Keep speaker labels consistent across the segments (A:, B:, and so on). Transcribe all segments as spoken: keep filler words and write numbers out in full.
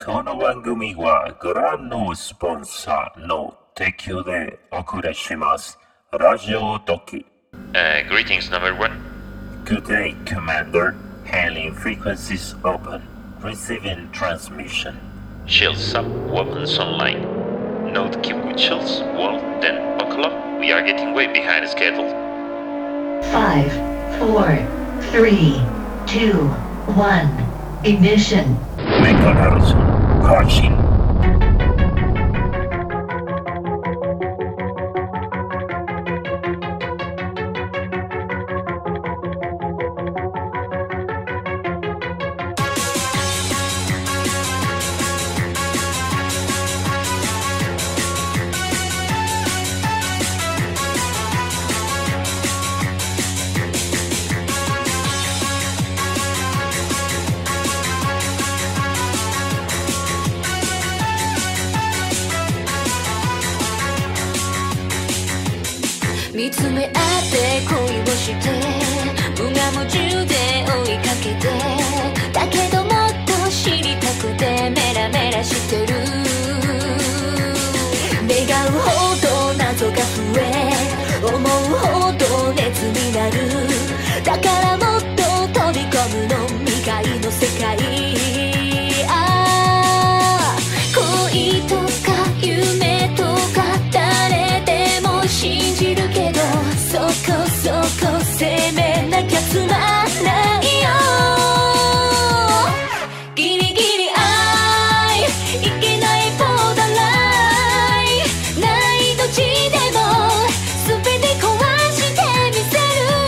A: この番組はご覧のスポンサーの提供でお送りします。ラジオドキ。
B: Uh, greetings, number one.
A: Good day, Commander. Hailing frequencies open. Receiving transmission.
B: Shields up, weapons online. Note keep with shields, wall, then buckle up. We are getting way behind schedule.
C: Five, four, three, two, one. Ignition.
A: Mega Horizon. Crashing.
D: 見つめ合って恋をして無我夢中で追いかけてだけどもっと知りたくてメラメラしてる願うほど謎が増え思うほど熱になるだからもっと飛び込むの未開の世界ああ恋とか夢とか誰でも信じるけどそこそこ責めなきゃつまんないよギリギリ愛いけないボーダーラインないどっちでも全て壊してみせ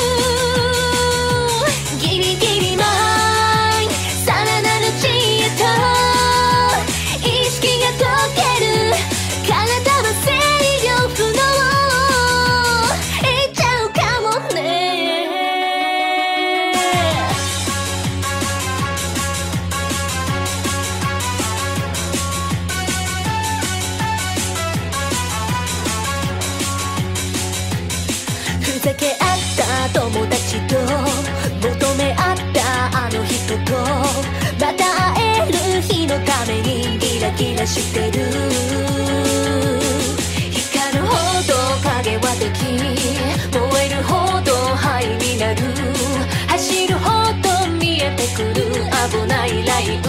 D: るギリギリマインさらなる知恵と意識が解ける体は制御不能ふざけ合った友達と求め合ったあの人とまた会える日のためにギラギラしてる光るほど影は敵燃えるほど灰になる走るほど見えてくる危ないライン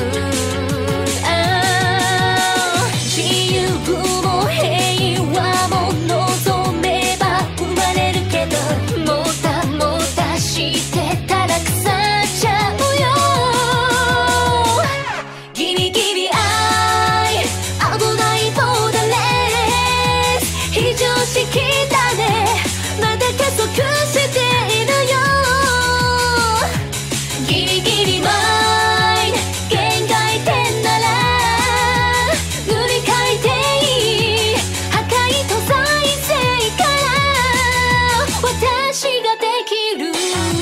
D: 自由も平和も望めば生まれるけどもたもたしてたら腐っちゃうよギリギリ愛危ないボーダーレス非常識だねまだ加速しているよギリギリマイン限界点なら塗り替えていい破壊と再生から私ができる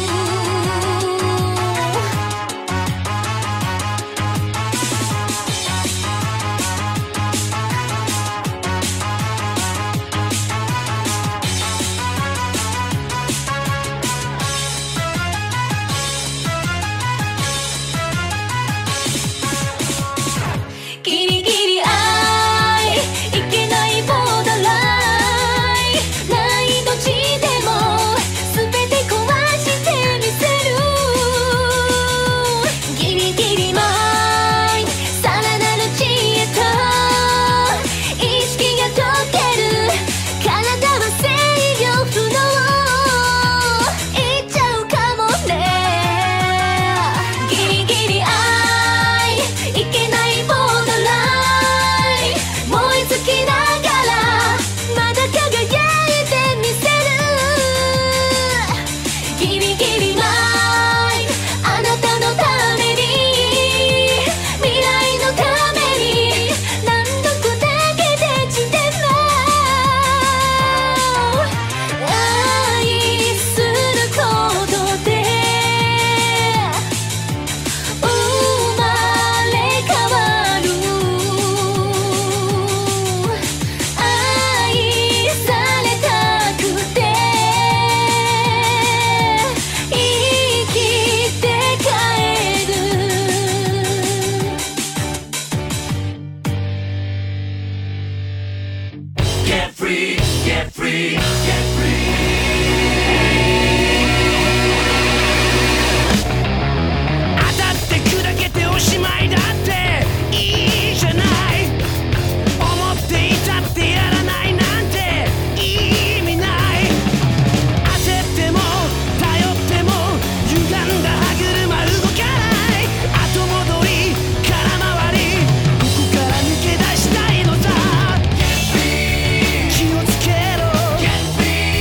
D: ギリギリ愛いけないボーダーラインないどっちでも全て壊してみせるギリギリマインさらなる知恵と意識が解ける体は制御不能いっちゃうかもねギリギリ愛いけないボーダーライン
E: 気をつけろ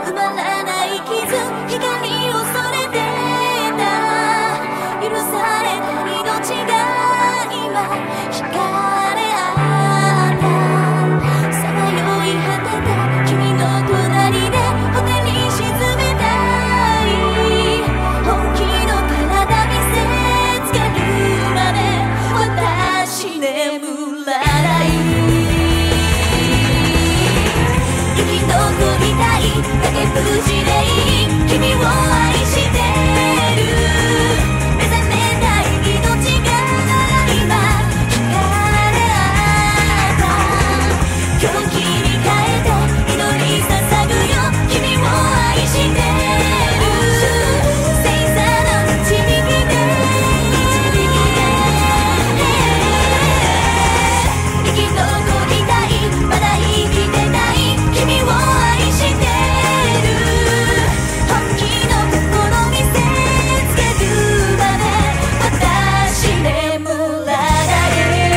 D: 埋まらない傷光を恐れてた許された命が今惹かれ合ったさまよい果てた君の隣で骨に沈めたい本気の体見せつけるまで私眠らない生き残りたい崖っぷちでいい君を愛してる目覚めたい命が今惹かれ合った狂気に変えて祈り捧ぐよ君を愛してる星座の導きで生き残りたいまだ生きてない君を愛してる本気の心見せつけるまで私眠らない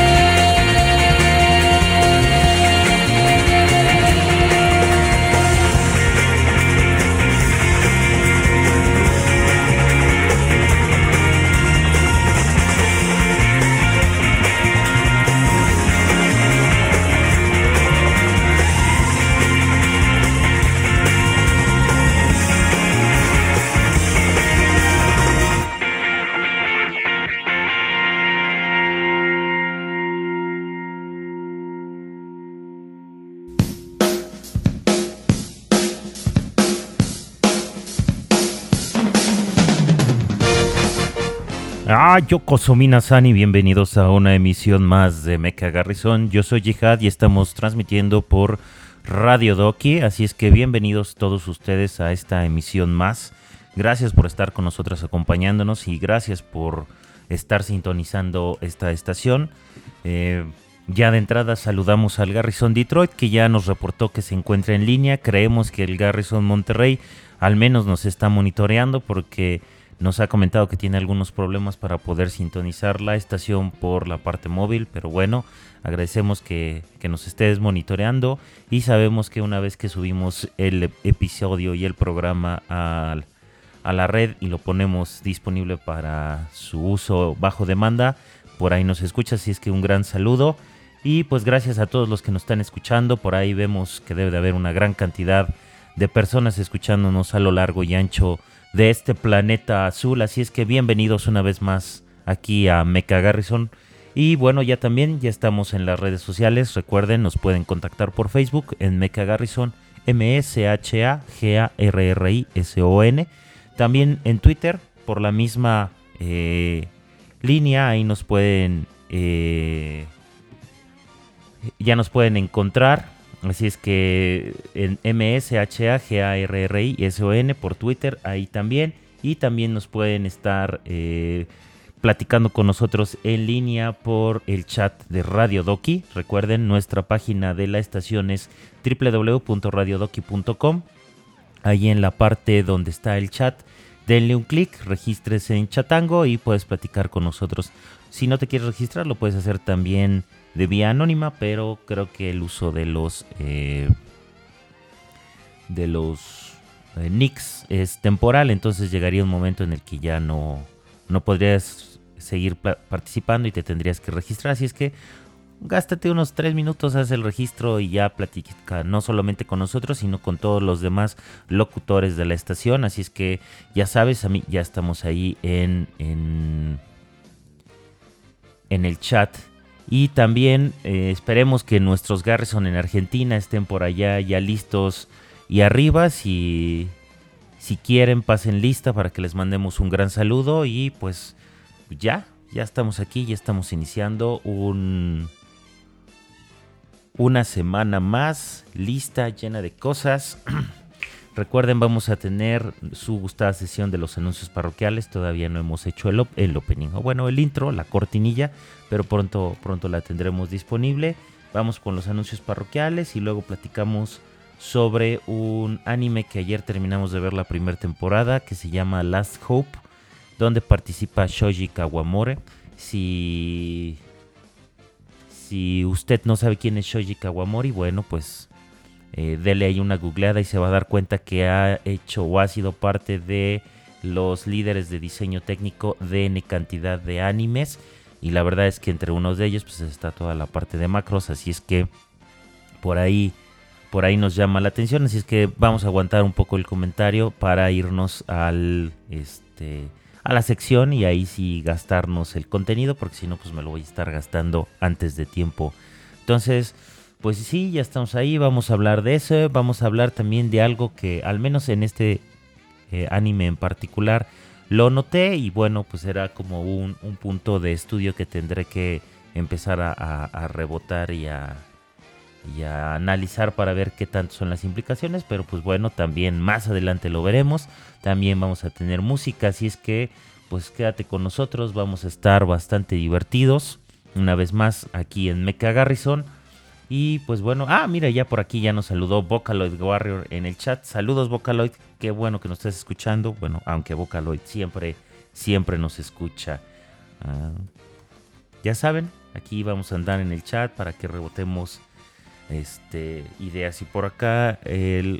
E: Ah, Yokoso Minasan y bienvenidos a una emisión más de Mecha Garrison. Yo soy Jihad y estamos transmitiendo por Radio Doki, así es que bienvenidos todos ustedes a esta emisión más. Gracias por estar con nosotros acompañándonos y gracias por estar sintonizando esta estación. Eh, ya de entrada saludamos al Garrison Detroit, que ya nos reportó que se encuentra en línea. Creemos que el Garrison Monterrey al menos nos está monitoreando porque nos ha comentado que tiene algunos problemas para poder sintonizar la estación por la parte móvil, pero bueno, agradecemos que, que nos estés monitoreando y sabemos que una vez que subimos el episodio y el programa a, a la red y lo ponemos disponible para su uso bajo demanda, por ahí nos escucha, así es que un gran saludo y pues gracias a todos los que nos están escuchando. Por ahí vemos que debe de haber una gran cantidad de personas escuchándonos a lo largo y ancho de este planeta azul, así es que bienvenidos una vez más aquí a Mecha Garrison. Y bueno, ya también ya estamos en las redes sociales, recuerden, nos pueden contactar por Facebook en Mecha Garrison, M S H A G A R R I S O N, también en Twitter por la misma eh, línea, ahí nos pueden eh, ya nos pueden encontrar. Así es que en M S H A G A R R I S O N por Twitter, ahí también. Y también nos pueden estar eh, platicando con nosotros en línea por el chat de Radio Doki. Recuerden, nuestra página de la estación es doble u doble u doble u punto radio doki punto com. Ahí en la parte donde está el chat, denle un clic, regístrese en Chatango y puedes platicar con nosotros. Si no te quieres registrar, lo puedes hacer también de vía anónima, pero creo que el uso de los eh, de los eh, nicks es temporal, entonces llegaría un momento en el que ya no, no podrías seguir participando y te tendrías que registrar, así es que gástate unos tres minutos, haz el registro y ya platica no solamente con nosotros, sino con todos los demás locutores de la estación, así es que ya sabes, a mí ya estamos ahí en, en, en el chat. Y también eh, esperemos que nuestros Garrison en Argentina estén por allá ya listos y arriba. Si, si quieren, pasen lista para que les mandemos un gran saludo. Y pues ya, ya estamos aquí, ya estamos iniciando un, una semana más lista, llena de cosas. Recuerden, vamos a tener su gustada sesión de los anuncios parroquiales. Todavía no hemos hecho el, op- el opening, o bueno, el intro, la cortinilla, pero pronto, pronto la tendremos disponible. Vamos con los anuncios parroquiales y luego platicamos sobre un anime que ayer terminamos de ver la primera temporada, que se llama Last Hope, donde participa Shoji Kawamori. Si, si usted no sabe quién es Shoji Kawamori, bueno, pues eh, dele ahí una googleada y se va a dar cuenta que ha hecho o ha sido parte de los líderes de diseño técnico de N cantidad de animes. Y la verdad es que entre unos de ellos pues está toda la parte de macros, así es que por ahí, por ahí nos llama la atención. Así es que vamos a aguantar un poco el comentario para irnos al, este, a la sección y ahí sí gastarnos el contenido, porque si no pues me lo voy a estar gastando antes de tiempo. Entonces, pues sí, ya estamos ahí, vamos a hablar de eso, vamos a hablar también de algo que al menos en este eh, anime en particular lo noté y bueno, pues era como un, un punto de estudio que tendré que empezar a, a, a rebotar y a, y a analizar para ver qué tanto son las implicaciones, pero pues bueno, también más adelante lo veremos. También vamos a tener música, así es que pues quédate con nosotros, vamos a estar bastante divertidos una vez más aquí en Mecha Garrison. Y pues bueno, ah, mira, ya por aquí ya nos saludó Vocaloid Warrior en el chat. Saludos, Vocaloid, qué bueno que nos estés escuchando. Bueno, aunque Vocaloid siempre, siempre nos escucha. Uh, ya saben, aquí vamos a andar en el chat para que rebotemos este, ideas. Y por acá el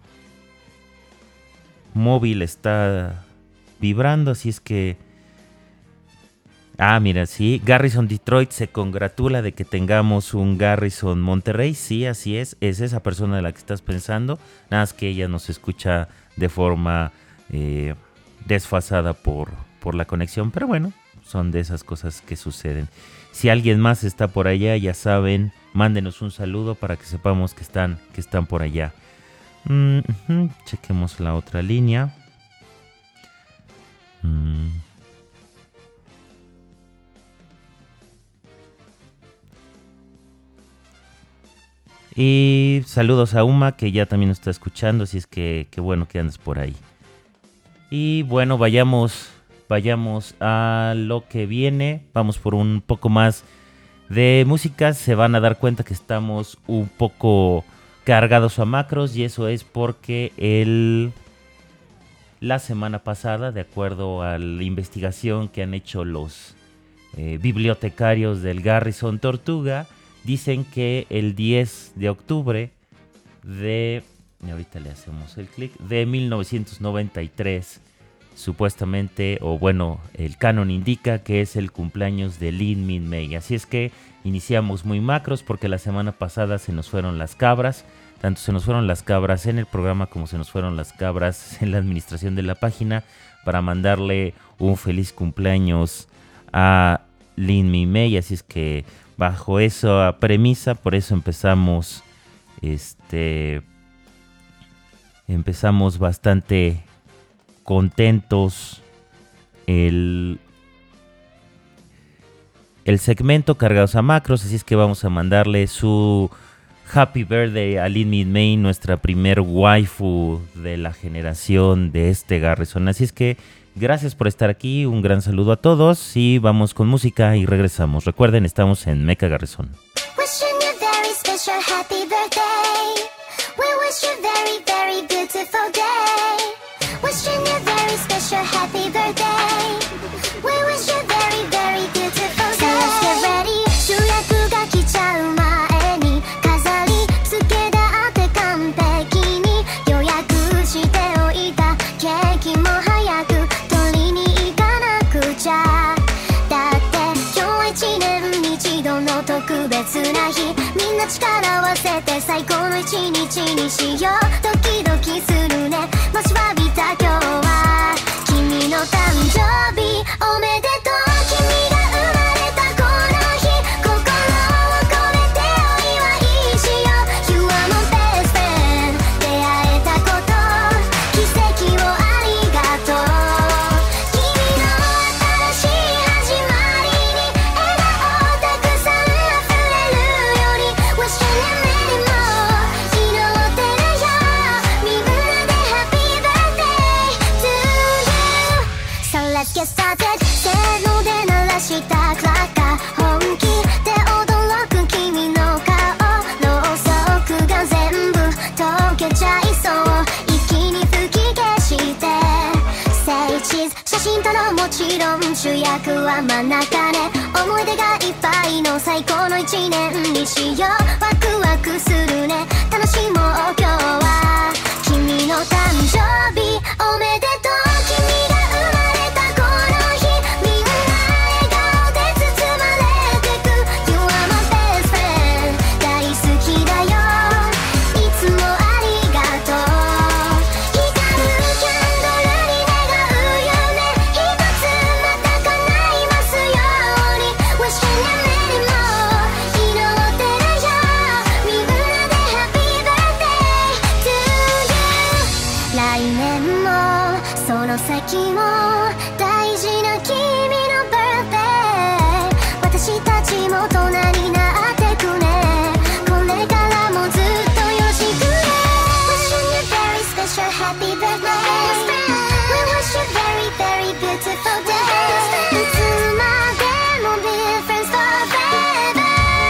E: móvil está vibrando, así es que... Ah, mira, sí, Garrison Detroit se congratula de que tengamos un Garrison Monterrey. Sí, así es, es esa persona de la que estás pensando. Nada más que ella nos escucha de forma eh, desfasada por, por la conexión. Pero bueno, son de esas cosas que suceden. Si alguien más está por allá, ya saben, mándenos un saludo para que sepamos que están, que están por allá. Mm-hmm, chequemos la otra línea. Mm. Y saludos a Uma, que ya también nos está escuchando, así es que qué bueno que andes por ahí. Y bueno, vayamos, vayamos a lo que viene. Vamos por un poco más de música. Se van a dar cuenta que estamos un poco cargados a macros y eso es porque el, la semana pasada, de acuerdo a la investigación que han hecho los eh, bibliotecarios del Garrison Tortuga, dicen que el diez de octubre de... Y ahorita le hacemos el clic. De mil novecientos noventa y tres, supuestamente, o bueno, el canon indica que es el cumpleaños de Lin Min Mei. Así es que iniciamos muy macros porque la semana pasada se nos fueron las cabras. Tanto se nos fueron las cabras en el programa como se nos fueron las cabras en la administración de la página para mandarle un feliz cumpleaños a Lin Min Mei. Así es que... bajo esa premisa, por eso empezamos, este, empezamos bastante contentos el, el segmento cargados a macros, así es que vamos a mandarle su Happy Birthday a Lin Min Mei, nuestra primer waifu de la generación de este Garrison, así es que gracias por estar aquí, un gran saludo a todos y vamos con música y regresamos. Recuerden, estamos en Mecha Garrison.
D: Wishing you very special happy birthday. We wish you very, very beautiful day. Wishing you very special happy birthday. We wish you very, very beautiful day. So let's get ready. 主役が来ちゃう前に飾り付けだって完璧に予約しておいたケーキも早く特別な日みんな力を合わせて最高の一日にしようドキドキするね待ちわびた今日は君の誕生日おめでとう君が生まれたこの日心を込めてお祝いしよう You are my best friend 出会えたこと奇跡をありがとう君の新しい始まりに笑顔たくさんLet's get started せーので鳴らしたクラッカー本気で驚く君の顔ろうそくが全部溶けちゃいそう一気に吹き消して Say cheese 写真撮ろうももちろん主役は真ん中ね。思い出がいっぱいの最高の一年にしよう。ワクワクするね、楽しもう今日は。君の誕生日おめでとう。君が生まれたこの日、みんな笑顔で包まれてく。 You are my best friend 大好きだよ、いつもありがとう。光るキャンドルに願う夢、一つまた叶いますように。 Wish you many more 祈ってるよ、みんなで Happy birthday to you。 来年もその先も大事な君の birthday。 私たちも大人になってくね。これからもずっとよろしくね。 Wishing you very special happy birthday。 We wish you very very beautiful day。 いつまでも be friends forever。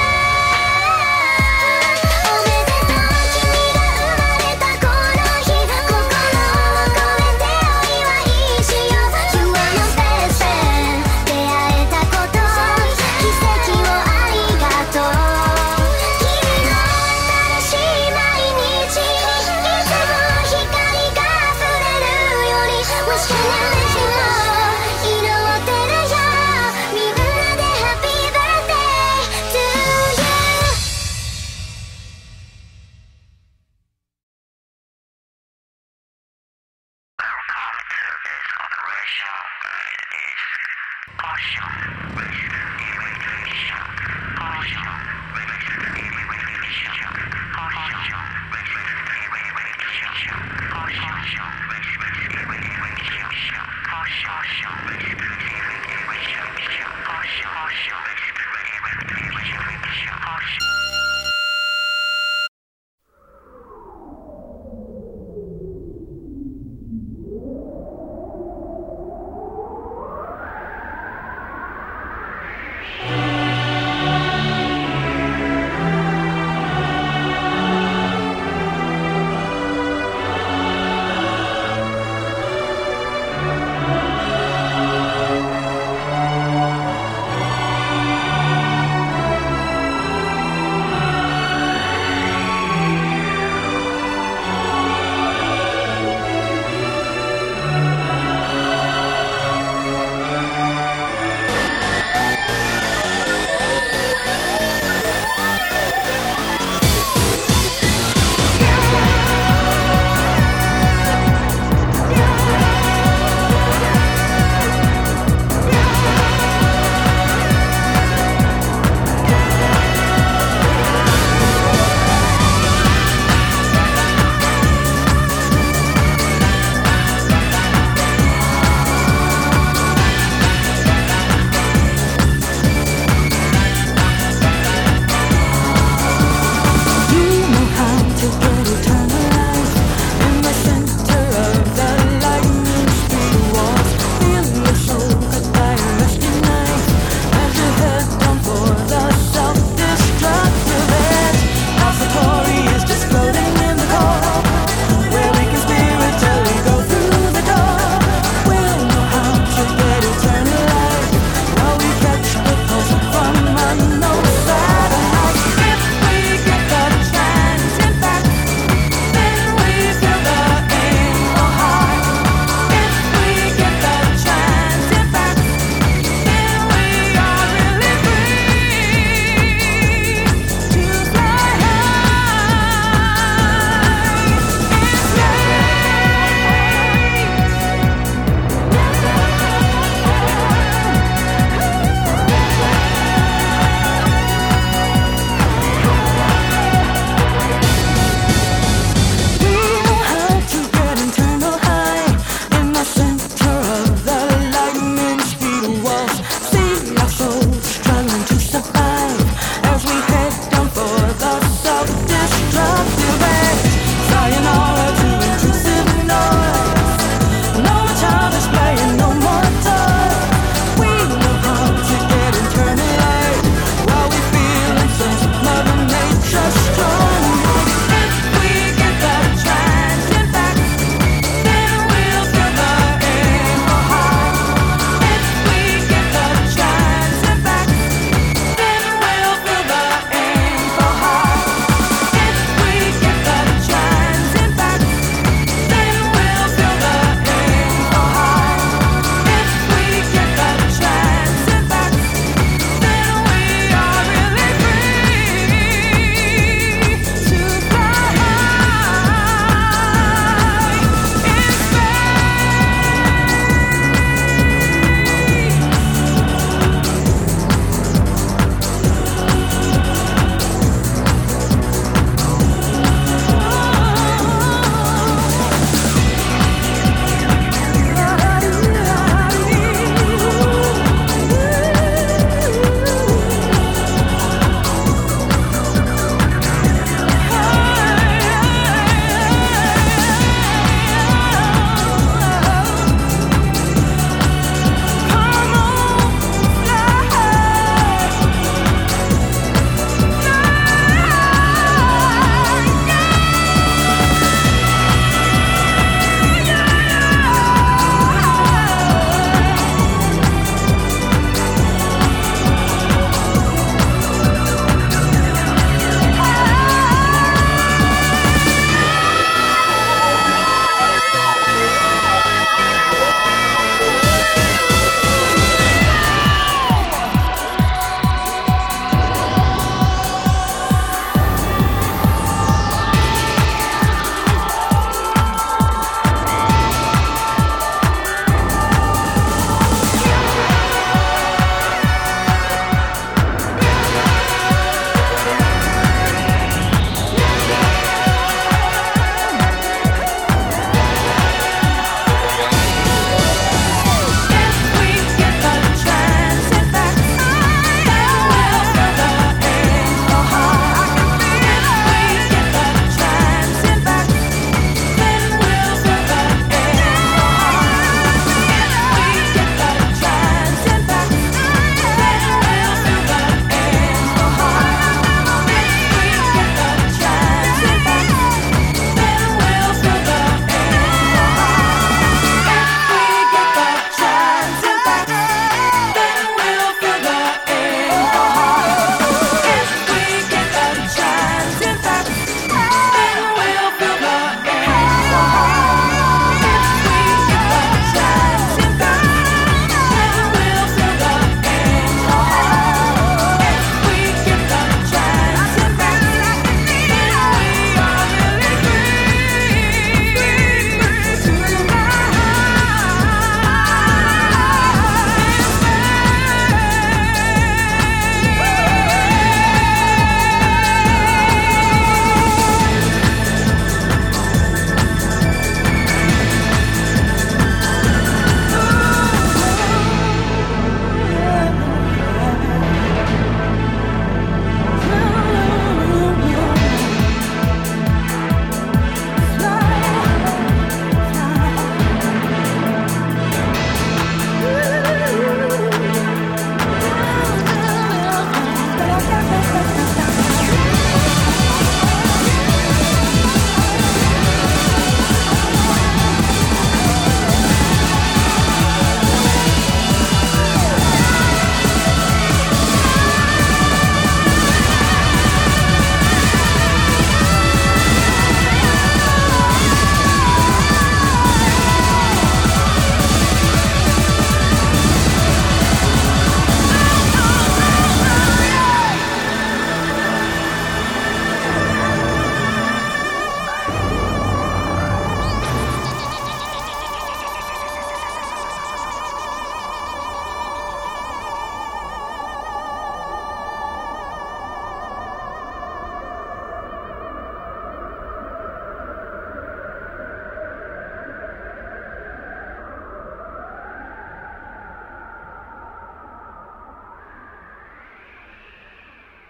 D: おめでとう、君が生まれたこの日、心を込めてお祝いしよう。 You are my best friend 出会えたこと、奇跡をありがとう。君の新しい毎日、いつも光が溢れるように。 Wish you many more 祈ってるよ、みんなで Happy birthday to you。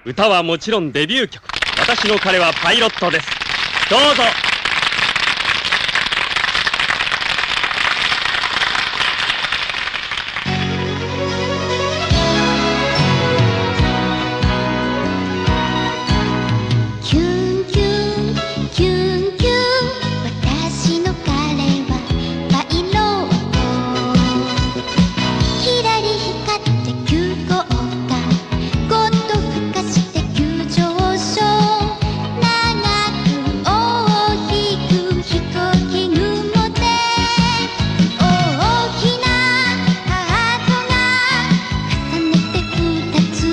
F: 歌はもちろんデビュー曲。私の彼はパイロットです。どうぞ。
D: キュンキュンキュンキュン私の彼はパイロットひらり光って急降下ゴッと吹かして急上昇長く大きく飛行機雲で大きなハートが重ねて二つ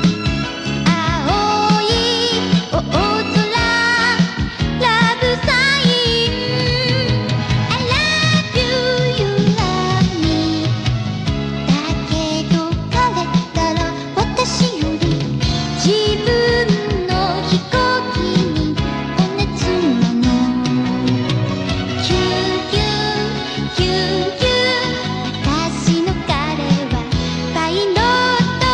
D: 青い大空ラブサイン I love you, you love me だけど彼ったら私より自分の飛行機にお熱なのキュンキュンキュンキュン私の彼はパイロット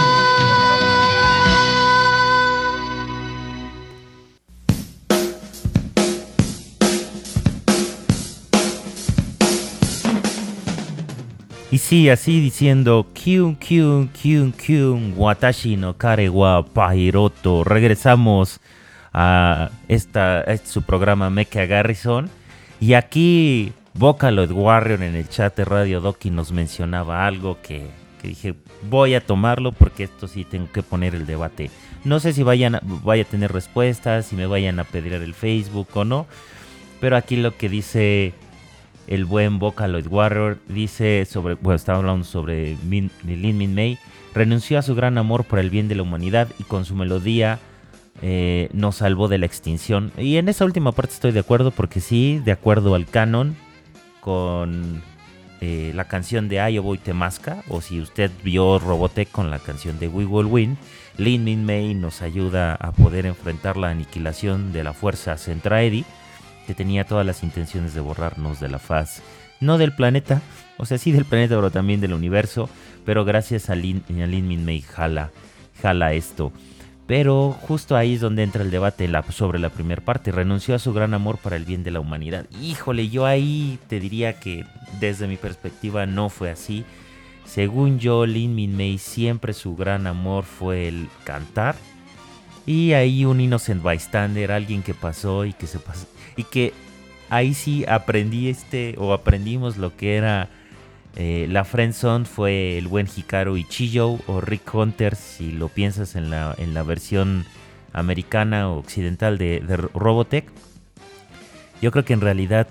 E: Y sí, así diciendo Kyun Kyun Kyun Kyun Watashi no Kare wa Pairoto. Regresamos a esta, a este su programa Mecha Garrison. Y aquí Vocaloid Warrior en el chat de Radio Doki nos mencionaba algo que, que dije, voy a tomarlo porque esto sí tengo que poner el debate. No sé si vayan a, vaya a tener respuestas, si me vayan a pedir el Facebook o no. Pero aquí lo que dice el buen Vocaloid Warrior dice sobre, bueno, estaba hablando sobre Min, Lin Min Mei, renunció a su gran amor por el bien de la humanidad y con su melodía eh, nos salvó de la extinción. Y en esa última parte estoy de acuerdo porque sí, de acuerdo al canon, con eh, la canción de Ayoboy Temazca, o si usted vio Robotech con la canción de We Will Win, Lin Min Mei nos ayuda a poder enfrentar la aniquilación de la fuerza Centraedi, que tenía todas las intenciones de borrarnos de la faz, no del planeta, o sea, sí del planeta, pero también del universo, pero gracias a Lin, a Lin Min Mei jala, jala esto. Pero justo ahí es donde entra el debate la, sobre la primera parte. Renunció a su gran amor para el bien de la humanidad. Híjole, yo ahí te diría que desde mi perspectiva no fue así. Según yo, Lin Min Mei siempre su gran amor fue el cantar. Y ahí un innocent bystander, alguien que pasó y que se pasó. Y que ahí sí aprendí este, o aprendimos lo que era eh, la friendzone, fue el buen Hikaru Ichijo o Rick Hunter, si lo piensas en la, en la versión americana o occidental de, de Robotech. Yo creo que en realidad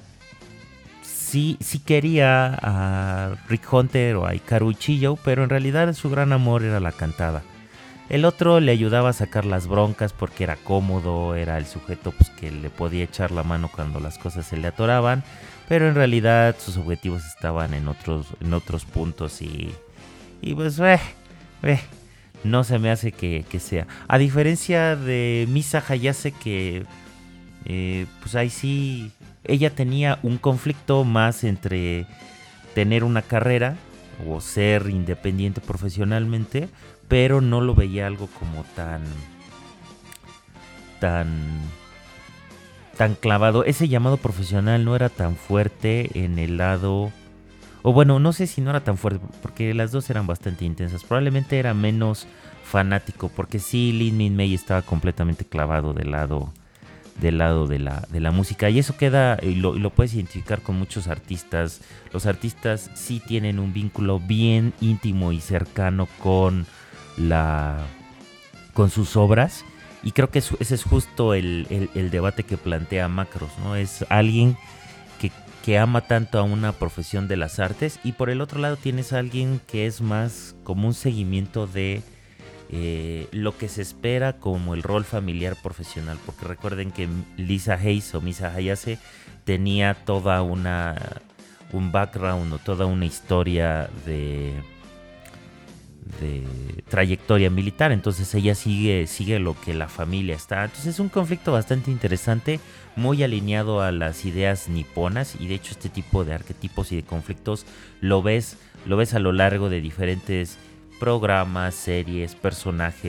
E: sí, sí quería a Rick Hunter o a Hikaru Ichijo, pero en realidad su gran amor era la cantada. El otro le ayudaba a sacar las broncas porque era cómodo, era el sujeto pues, que le podía echar la mano cuando las cosas se le atoraban, pero en realidad sus objetivos estaban en otros, en otros puntos y, y pues eh, eh, no se me hace que, que sea. A diferencia de Misa Hayase, que eh, pues ahí sí, ella tenía un conflicto más entre tener una carrera o ser independiente profesionalmente, pero no lo veía algo como tan tan tan clavado. Ese llamado profesional no era tan fuerte en el lado, o bueno, no sé si no era tan fuerte porque las dos eran bastante intensas. Probablemente era menos fanático porque sí, Lin Min Mei estaba completamente clavado del lado del lado de la, de la música, y eso queda, y lo, y lo puedes identificar con muchos artistas. Los artistas sí tienen un vínculo bien íntimo y cercano con la con sus obras, y creo que eso, ese es justo el, el, el debate que plantea Macros, ¿no? Es alguien que, que ama tanto a una profesión de las artes, y por el otro lado tienes a alguien que es más como un seguimiento de eh, lo que se espera como el rol familiar profesional, porque recuerden que Lisa Hayes o Misa Hayase tenía toda una un background o toda una historia de de trayectoria militar, entonces ella sigue, sigue lo que la familia está. Entonces es un conflicto bastante interesante, muy alineado a las ideas niponas, y de hecho este tipo de arquetipos y de conflictos lo ves, lo ves a lo largo de diferentes programas, series, personajes,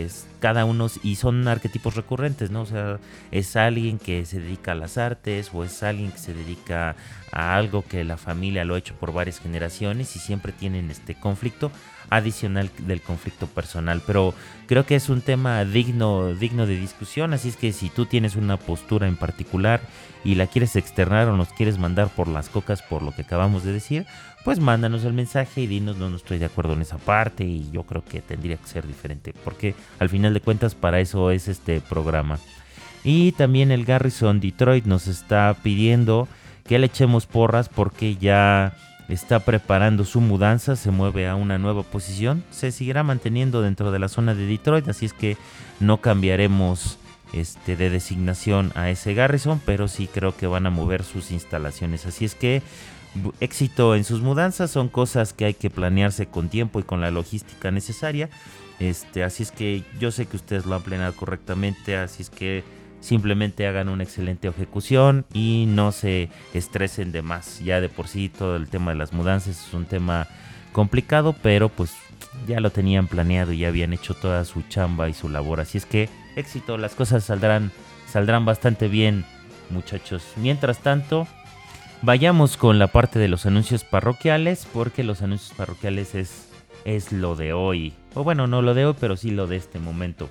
E: cada uno, y son arquetipos recurrentes, ¿no? O sea, es alguien que se dedica a las artes o es alguien que se dedica a algo que la familia lo ha hecho por varias generaciones y siempre tienen este conflicto adicional del conflicto personal, pero creo que es un tema digno, digno de discusión, así es que si tú tienes una postura en particular y la quieres externar o nos quieres mandar por las cocas por lo que acabamos de decir, pues mándanos el mensaje y dinos: no, no estoy de acuerdo en esa parte y yo creo que tendría que ser diferente, porque al final de cuentas para eso es este programa. Y también el Garrison Detroit nos está pidiendo que le echemos porras porque ya está preparando su mudanza, se mueve a una nueva posición, se seguirá manteniendo dentro de la zona de Detroit, así es que no cambiaremos este, de designación a ese Garrison, pero sí creo que van a mover sus instalaciones, así es que éxito en sus mudanzas, son cosas que hay que planearse con tiempo y con la logística necesaria, este, así es que yo sé que ustedes lo han planeado correctamente, así es que simplemente hagan una excelente ejecución y no se estresen de más. Ya de por sí todo el tema de las mudanzas es un tema complicado, pero pues ya lo tenían planeado y ya habían hecho toda su chamba y su labor. Así es que éxito, las cosas saldrán, saldrán bastante bien, muchachos. Mientras tanto, vayamos con la parte de los anuncios parroquiales, porque los anuncios parroquiales es, es lo de hoy. O bueno, no lo de hoy, pero sí lo de este momento.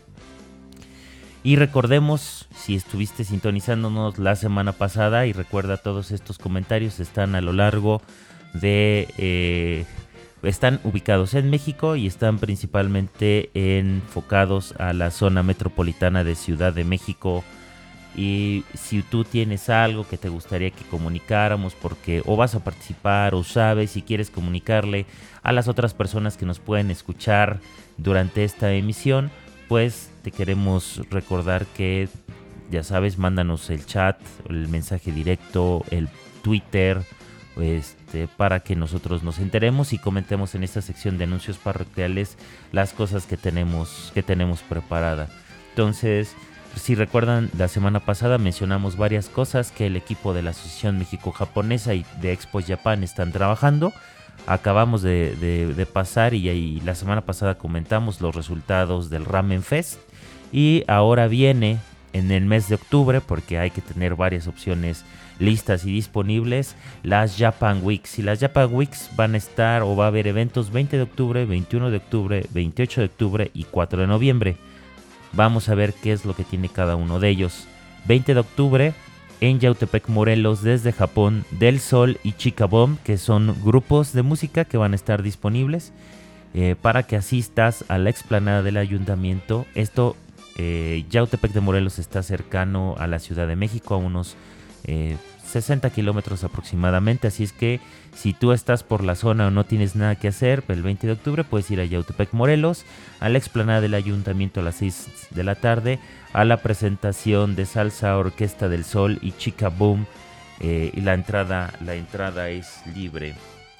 E: Y recordemos, si estuviste sintonizándonos la semana pasada, y recuerda, todos estos comentarios están a lo largo de... Eh, están ubicados en México y están principalmente enfocados a la zona metropolitana de Ciudad de México. Y si tú tienes algo que te gustaría que comunicáramos, porque o vas a participar o sabes si quieres comunicarle a las otras personas que nos pueden escuchar durante esta emisión, pues te queremos recordar que, ya sabes, mándanos el chat, el mensaje directo, el Twitter, este, para que nosotros nos enteremos y comentemos en esta sección de anuncios parroquiales las cosas que tenemos, que tenemos preparada. Entonces, si recuerdan, la semana pasada mencionamos varias cosas que el equipo de la Asociación México-Japonesa y de Expo Japan están trabajando. Acabamos de, de, de pasar y, y la semana pasada comentamos los resultados del Ramen Fest. Y ahora viene en el mes de octubre, porque hay que tener varias opciones listas y disponibles, las Japan Weeks. Y las Japan Weeks van a estar, o va a haber eventos veinte de octubre, veintiuno de octubre, veintiocho de octubre y cuatro de noviembre. Vamos a ver qué es lo que tiene cada uno de ellos. veinte de octubre en Yautepec, Morelos, desde Japón, Del Sol y Chica Bomb, que son grupos de música que van a estar disponibles eh, para que asistas a la explanada del ayuntamiento. Esto, eh, Yautepec de Morelos está cercano a la Ciudad de México, a unos eh, sesenta kilómetros aproximadamente, así es que si tú estás por la zona o no tienes nada que hacer, el veinte de octubre puedes ir a Yautepec, Morelos, a la explanada del ayuntamiento a las seis de la tarde, a la presentación de Salsa Orquesta del Sol y Chica Boom, eh, y la entrada, la entrada es libre.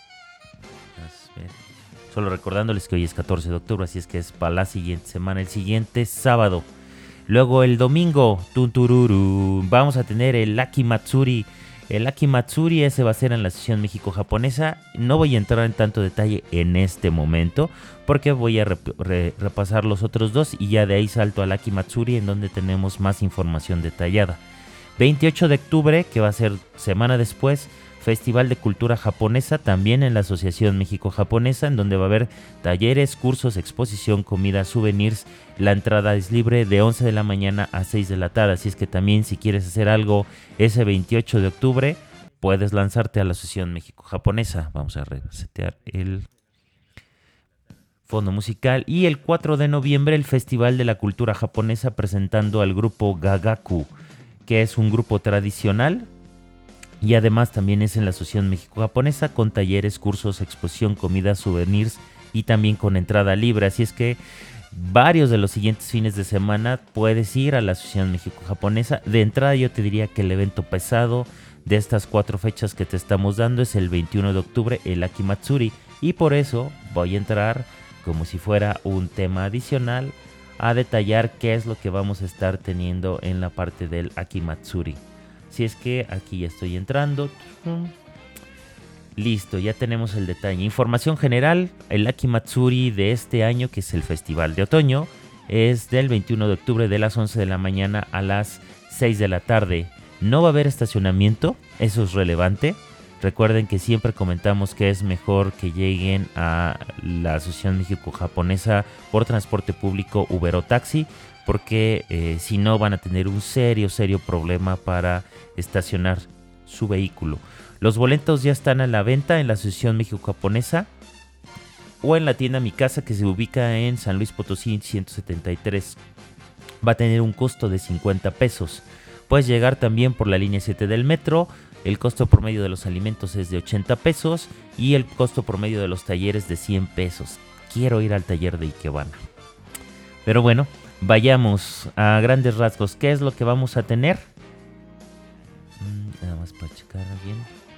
E: Solo recordándoles que hoy es catorce de octubre, así es que es para la siguiente semana, el siguiente sábado. Luego el domingo, tuntururu, vamos a tener el Aki Matsuri. El Aki Matsuri, ese va a ser en la Asociación México-Japonesa. No voy a entrar en tanto detalle en este momento, porque voy a rep re repasar los otros dos y ya de ahí salto al Aki Matsuri, en donde tenemos más información detallada. veintiocho de octubre, que va a ser semana después, Festival de Cultura Japonesa, también en la Asociación México-Japonesa, en donde va a haber talleres, cursos, exposición, comida, souvenirs. La entrada es libre de once de la mañana a seis de la tarde, así es que también si quieres hacer algo ese veintiocho de octubre, puedes lanzarte a la Asociación México-Japonesa. Vamos a resetear el fondo musical. Y el cuatro de noviembre, el Festival de la Cultura Japonesa, presentando al grupo Gagaku, que es un grupo tradicional. Y además también es en la Asociación México-Japonesa, con talleres, cursos, exposición, comida, souvenirs y también con entrada libre. Así es que varios de los siguientes fines de semana puedes ir a la Asociación México-Japonesa. De entrada yo te diría que el evento pesado de estas cuatro fechas que te estamos dando es el veintiuno de octubre, el Aki Matsuri. Y por eso voy a entrar como si fuera un tema adicional a detallar qué es lo que vamos a estar teniendo en la parte del Aki Matsuri. Si es que aquí ya estoy entrando. Listo, ya tenemos el detalle. Información general, el Aki Matsuri de este año, que es el Festival de Otoño, es del veintiuno de octubre de las once de la mañana a las seis de la tarde. No va a haber estacionamiento, eso es relevante. Recuerden que siempre comentamos que es mejor que lleguen a la Asociación México-Japonesa por transporte público, Uber o taxi, porque eh, si no van a tener un serio, serio problema para estacionar su vehículo. Los boletos ya están a la venta en la Asociación México-Japonesa o en la tienda Mi Casa, que se ubica en San Luis Potosí ciento setenta y tres. Va a tener un costo de cincuenta pesos. Puedes llegar también por la línea siete del metro. El costo promedio de los alimentos es de ochenta pesos y el costo promedio de los talleres de cien pesos. Quiero ir al taller de Ikebana. Pero bueno, vayamos a grandes rasgos. ¿Qué es lo que vamos a tener? Mm, nada más para checar bien.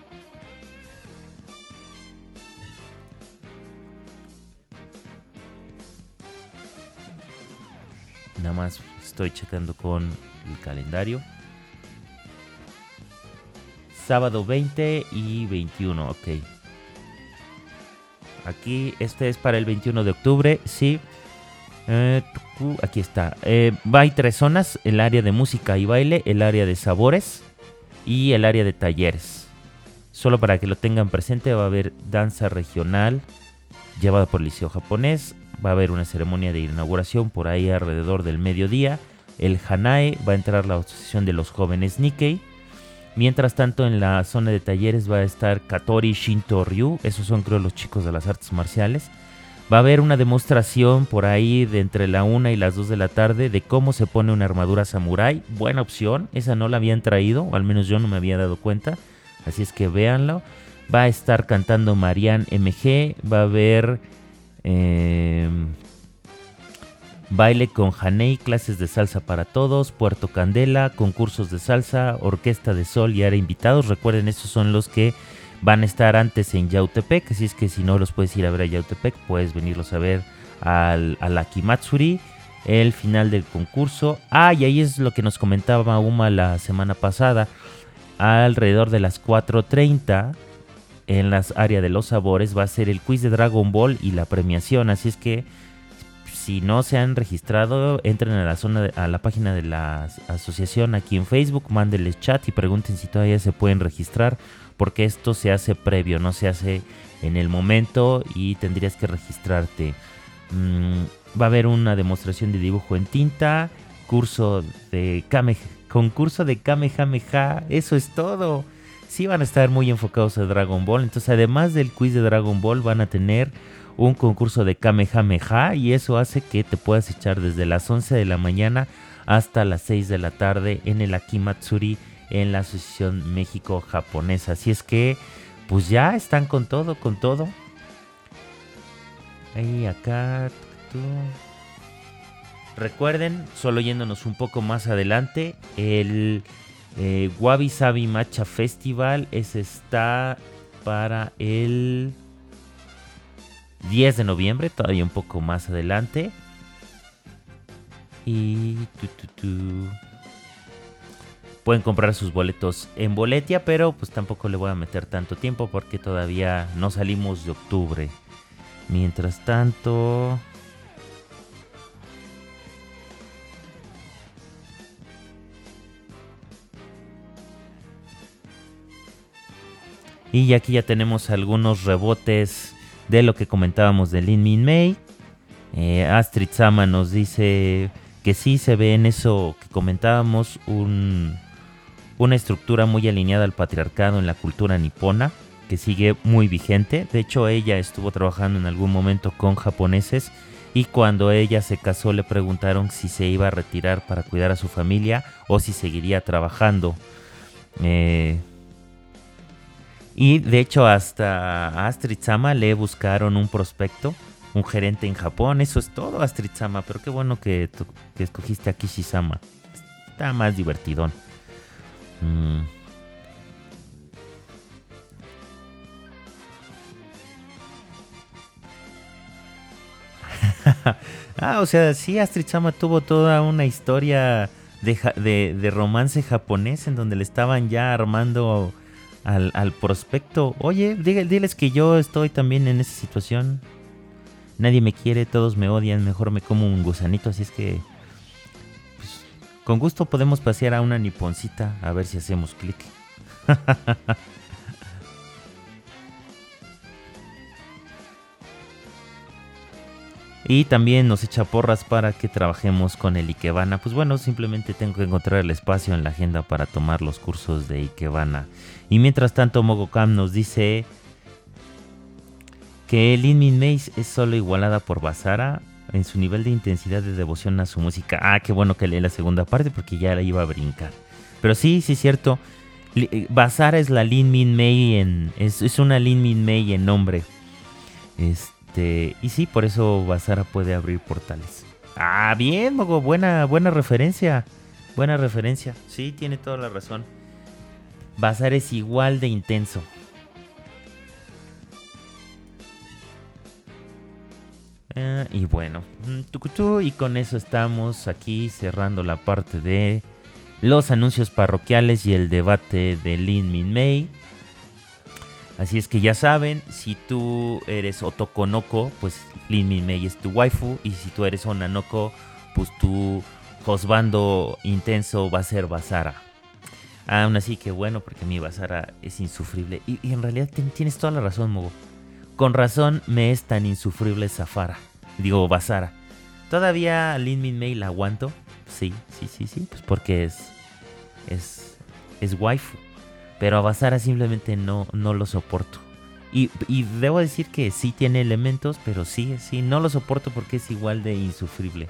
E: Nada más estoy checando con el calendario. Sábado veinte y veintiuno, ok. Aquí, este es para el veintiuno de octubre, sí. Eh, aquí está. Eh, hay tres zonas, el área de música y baile, el área de sabores y el área de talleres. Solo para que lo tengan presente, va a haber danza regional llevada por el Liceo Japonés. Va a haber una ceremonia de inauguración por ahí alrededor del mediodía. El Hanae, va a entrar la Asociación de los Jóvenes Nikkei. Mientras tanto, en la zona de talleres va a estar Katori Shinto Ryu. Esos son, creo, los chicos de las artes marciales. Va a haber una demostración por ahí de entre la una y las dos de la tarde de cómo se pone una armadura samurái. Buena opción. Esa no la habían traído, o al menos yo no me había dado cuenta. Así es que véanlo. Va a estar cantando Marianne M G. Va a haber eh, baile con Hanei, clases de salsa para todos, Puerto Candela, concursos de salsa, orquesta de sol y área invitados. Recuerden, estos son los que van a estar antes en Yautepec, así es que si no los puedes ir a ver a Yautepec, puedes venirlos a ver al, al Akimatsuri, el final del concurso. Ah, y ahí es lo que nos comentaba Uma la semana pasada, alrededor de las cuatro treinta, en las áreas de los sabores, va a ser el quiz de Dragon Ball y la premiación, así es que si no se han registrado, entren a la zona de, a la página de la asociación aquí en Facebook, mándenles chat y pregunten si todavía se pueden registrar, porque esto se hace previo, no se hace en el momento y tendrías que registrarte. Mm, va a haber una demostración de dibujo en tinta, curso de Kame, concurso de Kamehameha, eso es todo. Sí van a estar muy enfocados a Dragon Ball, entonces además del quiz de Dragon Ball van a tener un concurso de Kamehameha y eso hace que te puedas echar desde las once de la mañana hasta las seis de la tarde en el Akimatsuri en la Asociación México-Japonesa. Así es que pues ya están con todo, con todo. Ahí acá. Tú. Recuerden, solo yéndonos un poco más adelante, el eh, Wabi Sabi Matcha Festival, ese está para el diez de noviembre, todavía un poco más adelante. Y tu, tu, tu. pueden comprar sus boletos en Boletia, pero pues tampoco le voy a meter tanto tiempo porque todavía no salimos de octubre. Mientras tanto, y aquí ya tenemos algunos rebotes de lo que comentábamos de Lin Min Mei. Eh, Astrid Sama nos dice que sí se ve en eso que comentábamos, un, una estructura muy alineada al patriarcado en la cultura nipona, que sigue muy vigente. De hecho, ella estuvo trabajando en algún momento con japoneses y cuando ella se casó le preguntaron si se iba a retirar para cuidar a su familia o si seguiría trabajando. Eh... Y de hecho hasta a Astrid Sama le buscaron un prospecto, un gerente en Japón. Eso es todo, Astrid Sama. Pero qué bueno que, que escogiste a Kishi Sama. Está más divertidón. Mm. Ah, o sea, sí, Astrid Sama tuvo toda una historia de, de, de romance japonés en donde le estaban ya armando Al, al prospecto. Oye, diles que yo estoy también en esa situación. nadie me quiere, todos me odian, mejor me como un gusanito, así es que pues, con gusto podemos pasear a una niponcita a ver si hacemos clic. Y también nos echa porras para que trabajemos con el Ikebana. Pues bueno, simplemente tengo que encontrar el espacio en la agenda para tomar los cursos de Ikebana. Y mientras tanto, Mogocam nos dice que Lin Min Mei es solo igualada por Basara en su nivel de intensidad de devoción a su música. Ah, qué bueno que leí la segunda parte porque ya la iba a brincar. Pero sí, sí es cierto. Basara es la Lin Min Mei en... Es, es una Lin Min Mei en nombre. Este... Y sí, por eso Basara puede abrir portales. Ah, bien, Mogo, buena, buena referencia. Buena referencia. Sí, tiene toda la razón. Basara es igual de intenso. Ah, y bueno, tucutú, y con eso estamos aquí cerrando la parte de los anuncios parroquiales y el debate de Lin Min Mei. Así es que ya saben, si tú eres Otokonoko, pues Lin Min Mei es tu waifu. Y si tú eres Onanoko, pues tu josbando intenso va a ser Basara. Aún así que bueno, porque mi Basara es insufrible. Y, y en realidad tienes toda la razón, Mogo. Con razón me es tan insufrible Zafara. Digo, Basara. ¿Todavía a Lin Min Mei la aguanto? Sí, sí, sí, sí. Pues porque es... Es... Es waifu. Pero a Basara simplemente no, no lo soporto. Y, y debo decir que sí tiene elementos, pero sí, sí, no lo soporto porque es igual de insufrible.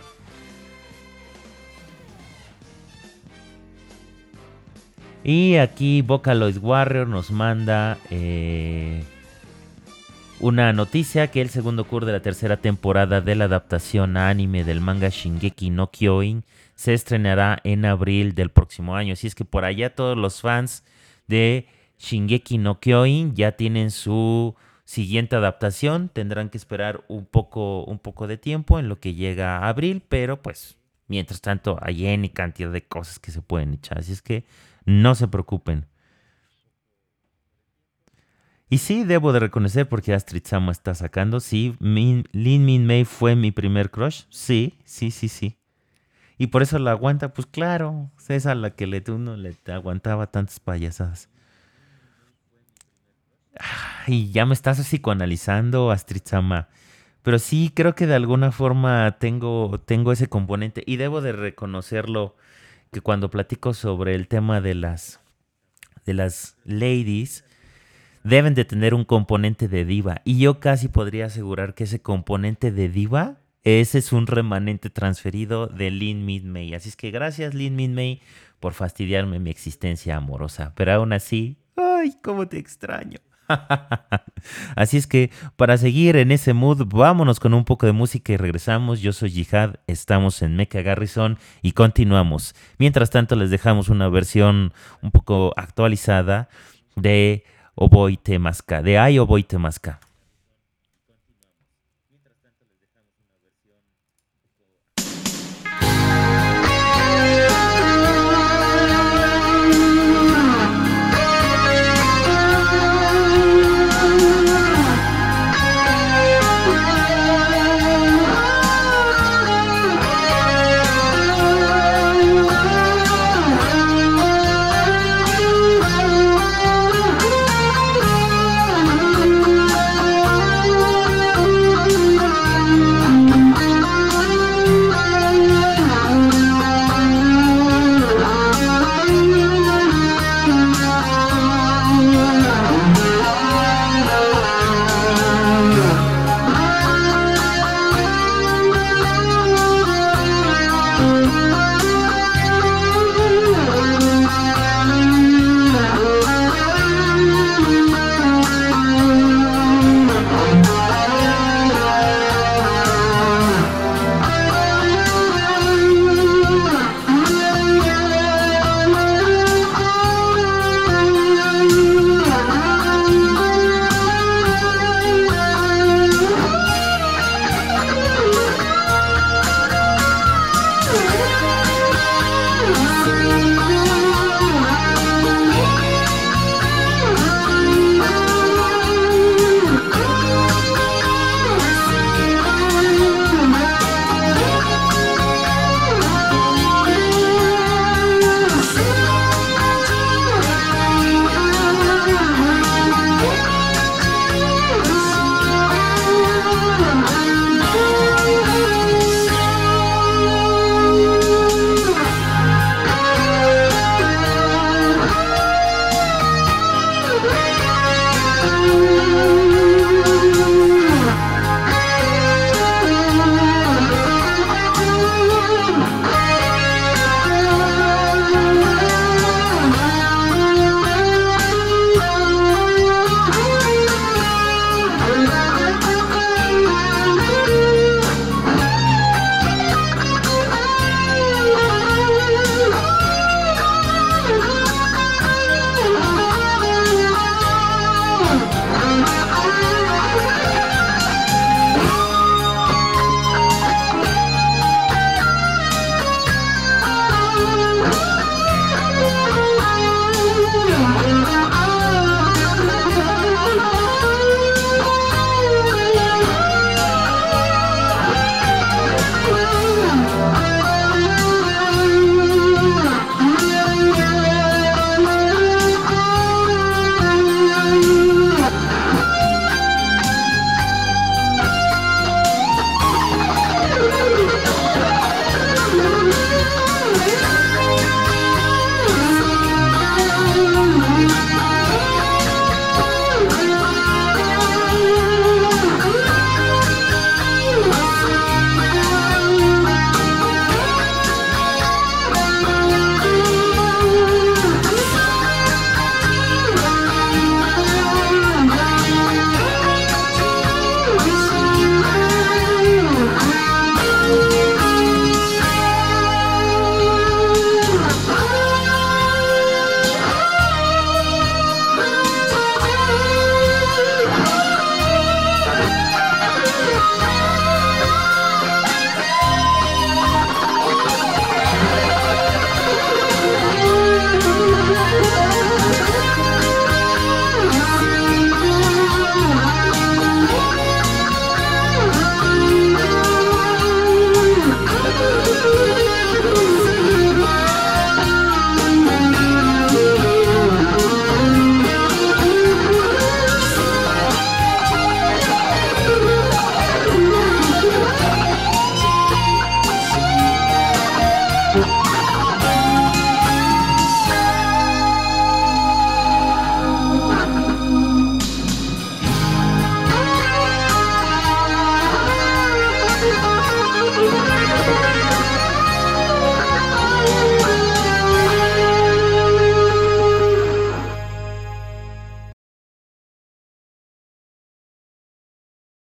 E: Y aquí Vocaloid Warrior nos manda eh, una noticia que el segundo curso de la tercera temporada de la adaptación a anime del manga Shingeki no Kyojin se estrenará en abril del próximo año. Así es que por allá todos los fans de Shingeki no Kyojin ya tienen su siguiente adaptación. Tendrán que esperar un poco, un poco de tiempo en lo que llega a abril, pero pues mientras tanto hay N cantidad de cosas que se pueden echar, así es que no se preocupen. Y sí, debo de reconocer, porque Astrid Sama está sacando, sí, Min, Lin Min Mei fue mi primer crush, sí, sí, sí, sí. Y por eso la aguanta, pues claro, es a la que le, uno le aguantaba tantas payasadas. Y ya me estás psicoanalizando, Astrid Sama. Pero sí, creo que de alguna forma tengo, tengo ese componente. Y debo de reconocerlo, que cuando platico sobre el tema de las, de las ladies, deben de tener un componente de diva. Y yo casi podría asegurar que ese componente de diva... Ese es un remanente transferido de Lin Min Mei. Así es que gracias, Lin Min Mei, por fastidiarme mi existencia amorosa. Pero aún así, ¡ay, cómo te extraño! Así es que para seguir en ese mood, vámonos con un poco de música y regresamos. Yo soy Jihad, estamos en Mecha Garrison y continuamos. Mientras tanto, les dejamos una versión un poco actualizada de Oboe Temazka, de Ai Oboe Temazka.
D: Thank you.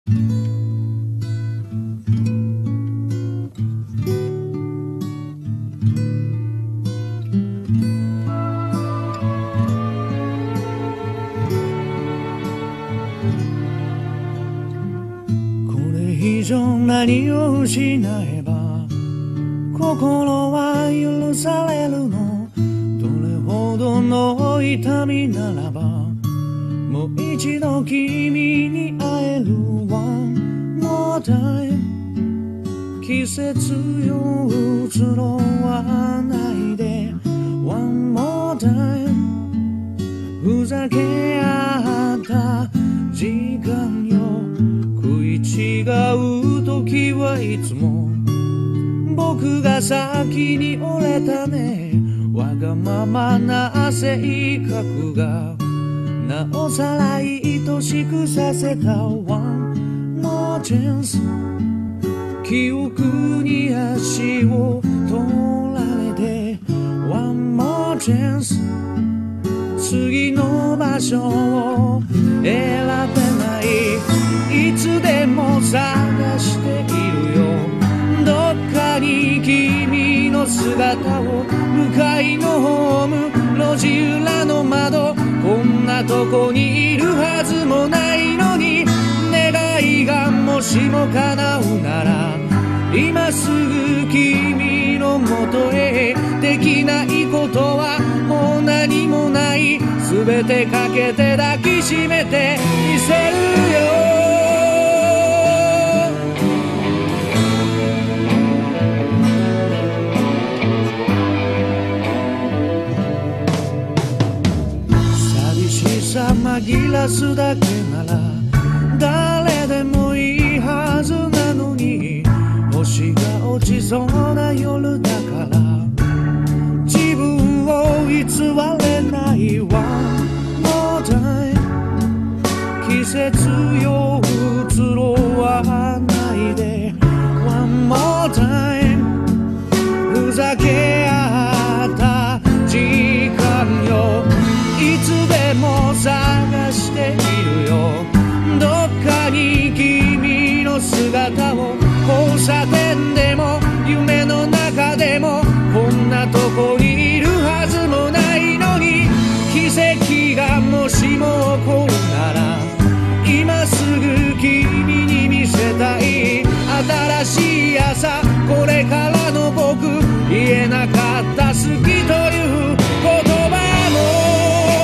G: 以上何を失えば心は許されるの、どれほどの痛みならばもう一度君に会える One more time 季節よ移ろわないで One more time ふざけ合った時間よ、食い違う時はいつも僕が先に折れたね、わがままな性格がなおさら愛しくさせた One more chance 記憶に足を取られて One more chance 次の場所を選べない、いつでも探しているよ、どっかに君の姿を、向かいのホーム、路地裏の窓、こんなとこにいるはずもないのに、願いがもしも叶うなら今すぐ君のもとへ、できないことはもう何もない、すべてかけて抱きしめてみせるよ。紛らすだけなら誰でもいいはずなのに、星が落ちそうな夜だから自分を偽れない One more time 季節よ移ろわないで One more time ふざけ合った時間よ、いつでも探しているよ、どっかに君の姿を、交差点でも夢の中でも、こんなとこにいるはずもないのに、奇跡がもしも起こるなら今すぐ君に見せたい、新しい朝、これからの僕、言えなかった好きという言葉も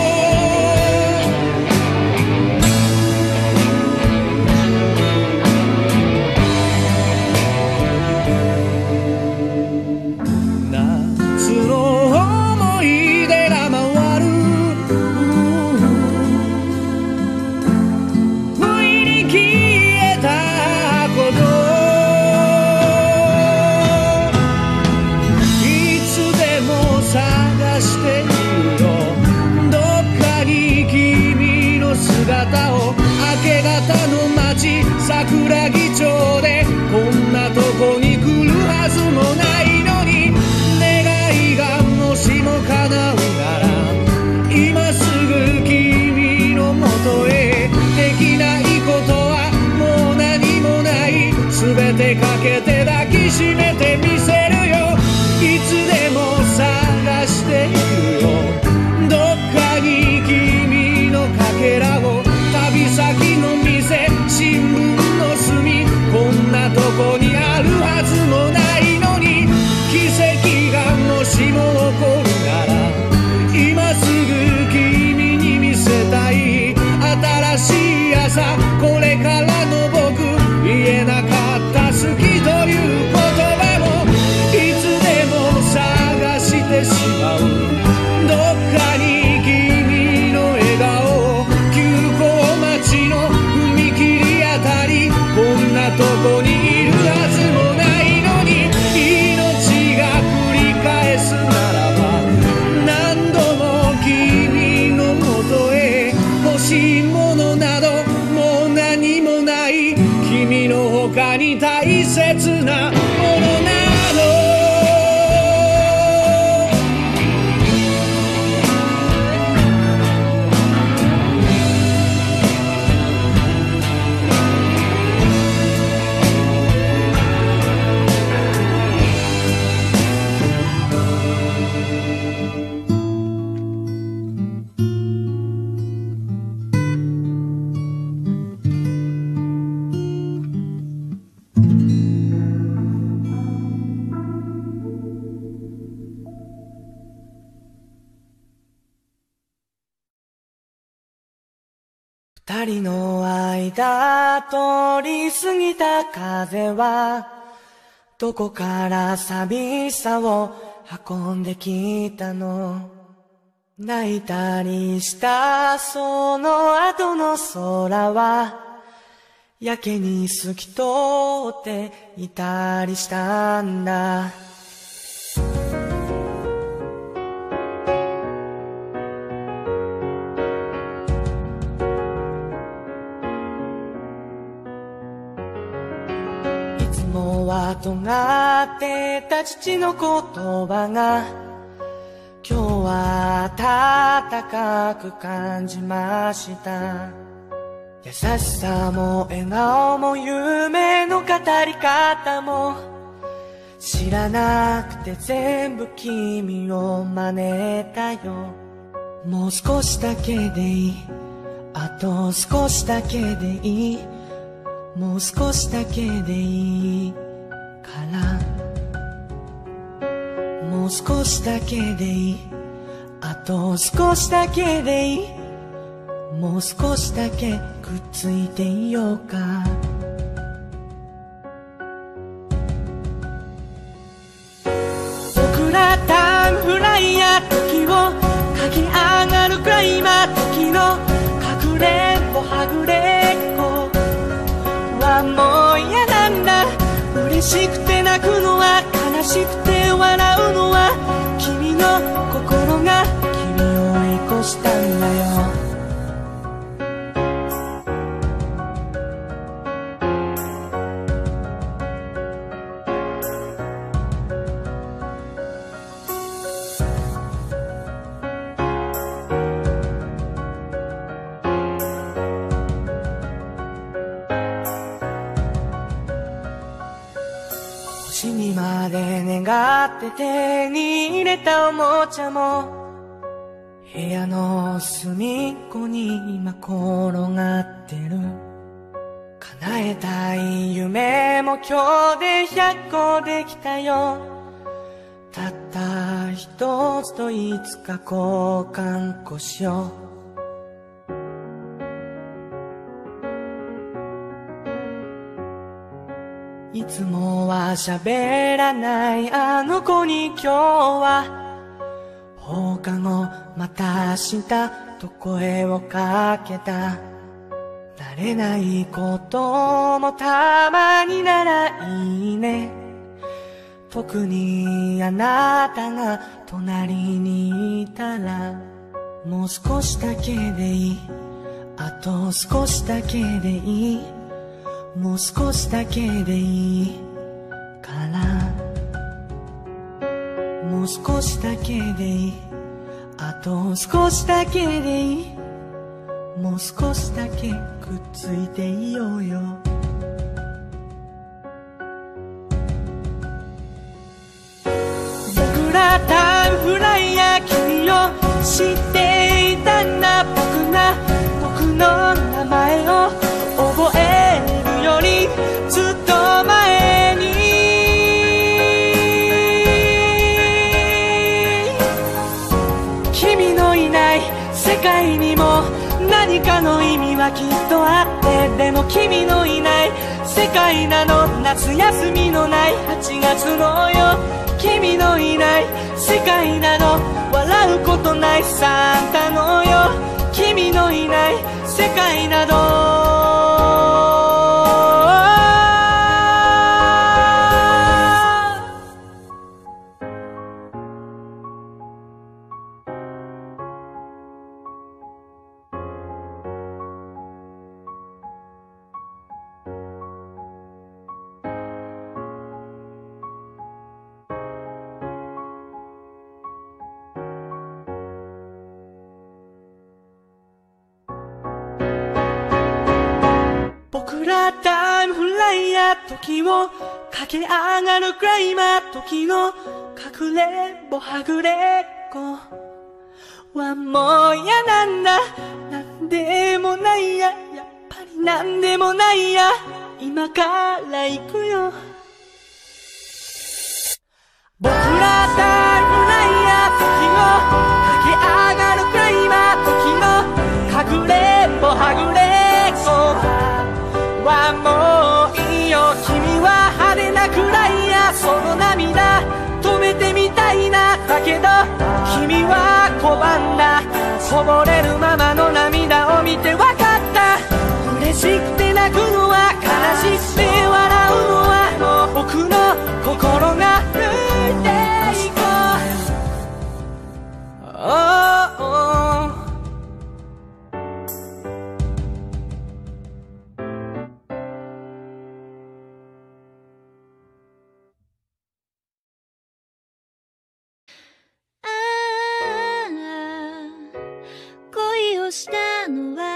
G: 桜木町でこんなとこに来るはずもないのに、願いがもしも叶うなら今すぐ君のもとへ、できないことはもう何もない、すべてかけて抱きしめてみせるよ、いつでも探しているよ、どっかに君のかけらを、旅先の店、新聞の隅、こんなとこにあるはずもないのに、奇跡がもしも起こるなら今すぐ君に見せたい、新しい朝、これからの僕、言えなかった好きという言葉もいつでも探してしまう、どっかに君の笑顔、急行待ちの踏切あたり、こんなとこにいるはずもないのに、命が繰り返すならば何度も君のもとへ、欲しいものなどもう何もない、君の他に大切なものなど
H: 二人の間通り過ぎた風はどこから寂しさを運んできたの。泣いたりしたその後の空はやけに透き通っていたりしたんだ。いつもは尖ってた父の言葉が今日は温かく感じました。優しさも笑顔も夢の語り方も知らなくて全部君を真似たよ。もう少しだけでいい、あと少しだけでいい、もう少しだけでいいからもう少しだけでいい、あと少しだけでいい、もう少しだけくっついていようか。僕らタイムフライヤー時を駆け上がるくらい今時のかくれんぼはぐれっこはもう嫌なんだ。嬉しくて泣くのは悲しくて笑うのは君の心が君を追い越したんだよ。星にまで願って手に入れたおもちゃも部屋の隅っこに今転がってる。叶えたい夢も今日でひゃっこできたよ。たった一つといつか交換こしよう。いつもは喋らないあの子に今日は放課後また明日と声をかけた。慣れないこともたまにならいいね。特にあなたが隣にいたらもう少しだけでいい、あと少しだけでいい、もう少しだけでいいからもう少しだけでいい、あと少しだけでいい、もう少しだけくっついていようよ。僕らタイムフライヤー君を知っていたんだ。僕が僕の名前を覚えるよりずっと前に君のいない世界にも何かの意味はきっとあって、でも君のいない世界なの。夏休みのないはちがつのよ、君のいない世界なの。笑うことないサンタのよ、君のいない世界など。僕らタイムフライヤー時を駆け上がるくらい今時のかくれんぼはぐれっこはもう嫌なんだ。なんでもないや、やっぱりなんでもないや、今から行くよ。僕らタイムフライヤー時を駆け上がるくらい今時のかくれんぼはぐれっこはもういいよ。君は派手なくらいや、その涙止めてみたいな。だけど君は拒んだ。こぼれるままの涙を見てわかった。嬉しくて泣くのは、悲しくて笑うのは、もう僕の心が抜いていこう。oh, oh.
D: ああ恋をしたのは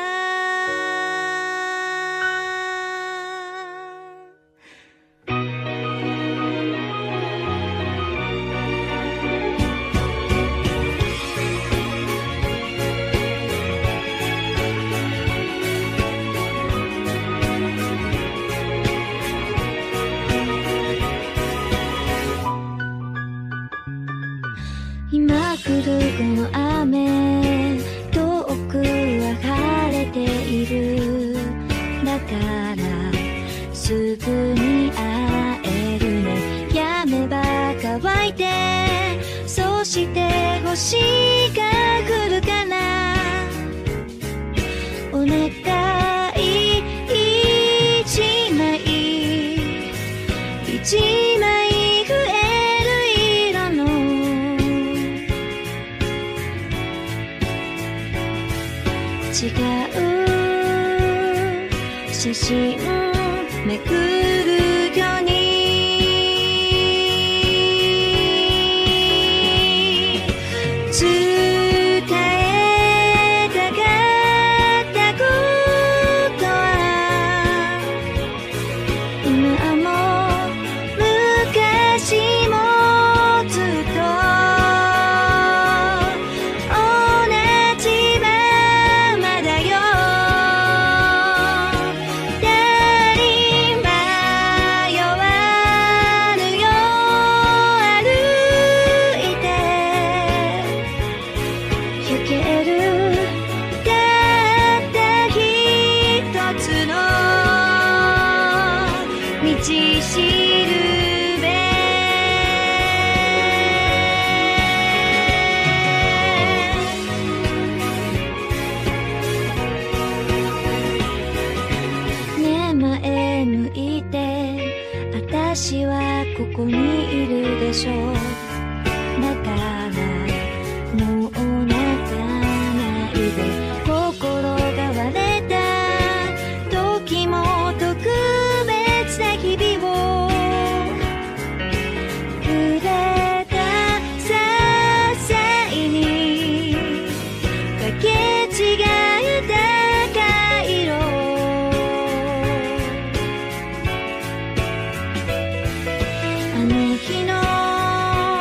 D: 今来るこの雨、遠くは晴れている。だからすぐに会えるね。やめば乾いて、そして星が来るかな。お願い一枚一枚増える色の違う写真めくるように伝えたかったことは今も昔もずっと同じままだよ。誰迷わぬよ歩いて行けるたった一つの道しるべ。ね、前向いて、私はここにいるでしょう。だからもう泣かないで。心が割れた時も特別な日々をくれた些細にかけ違えた回路。あの日の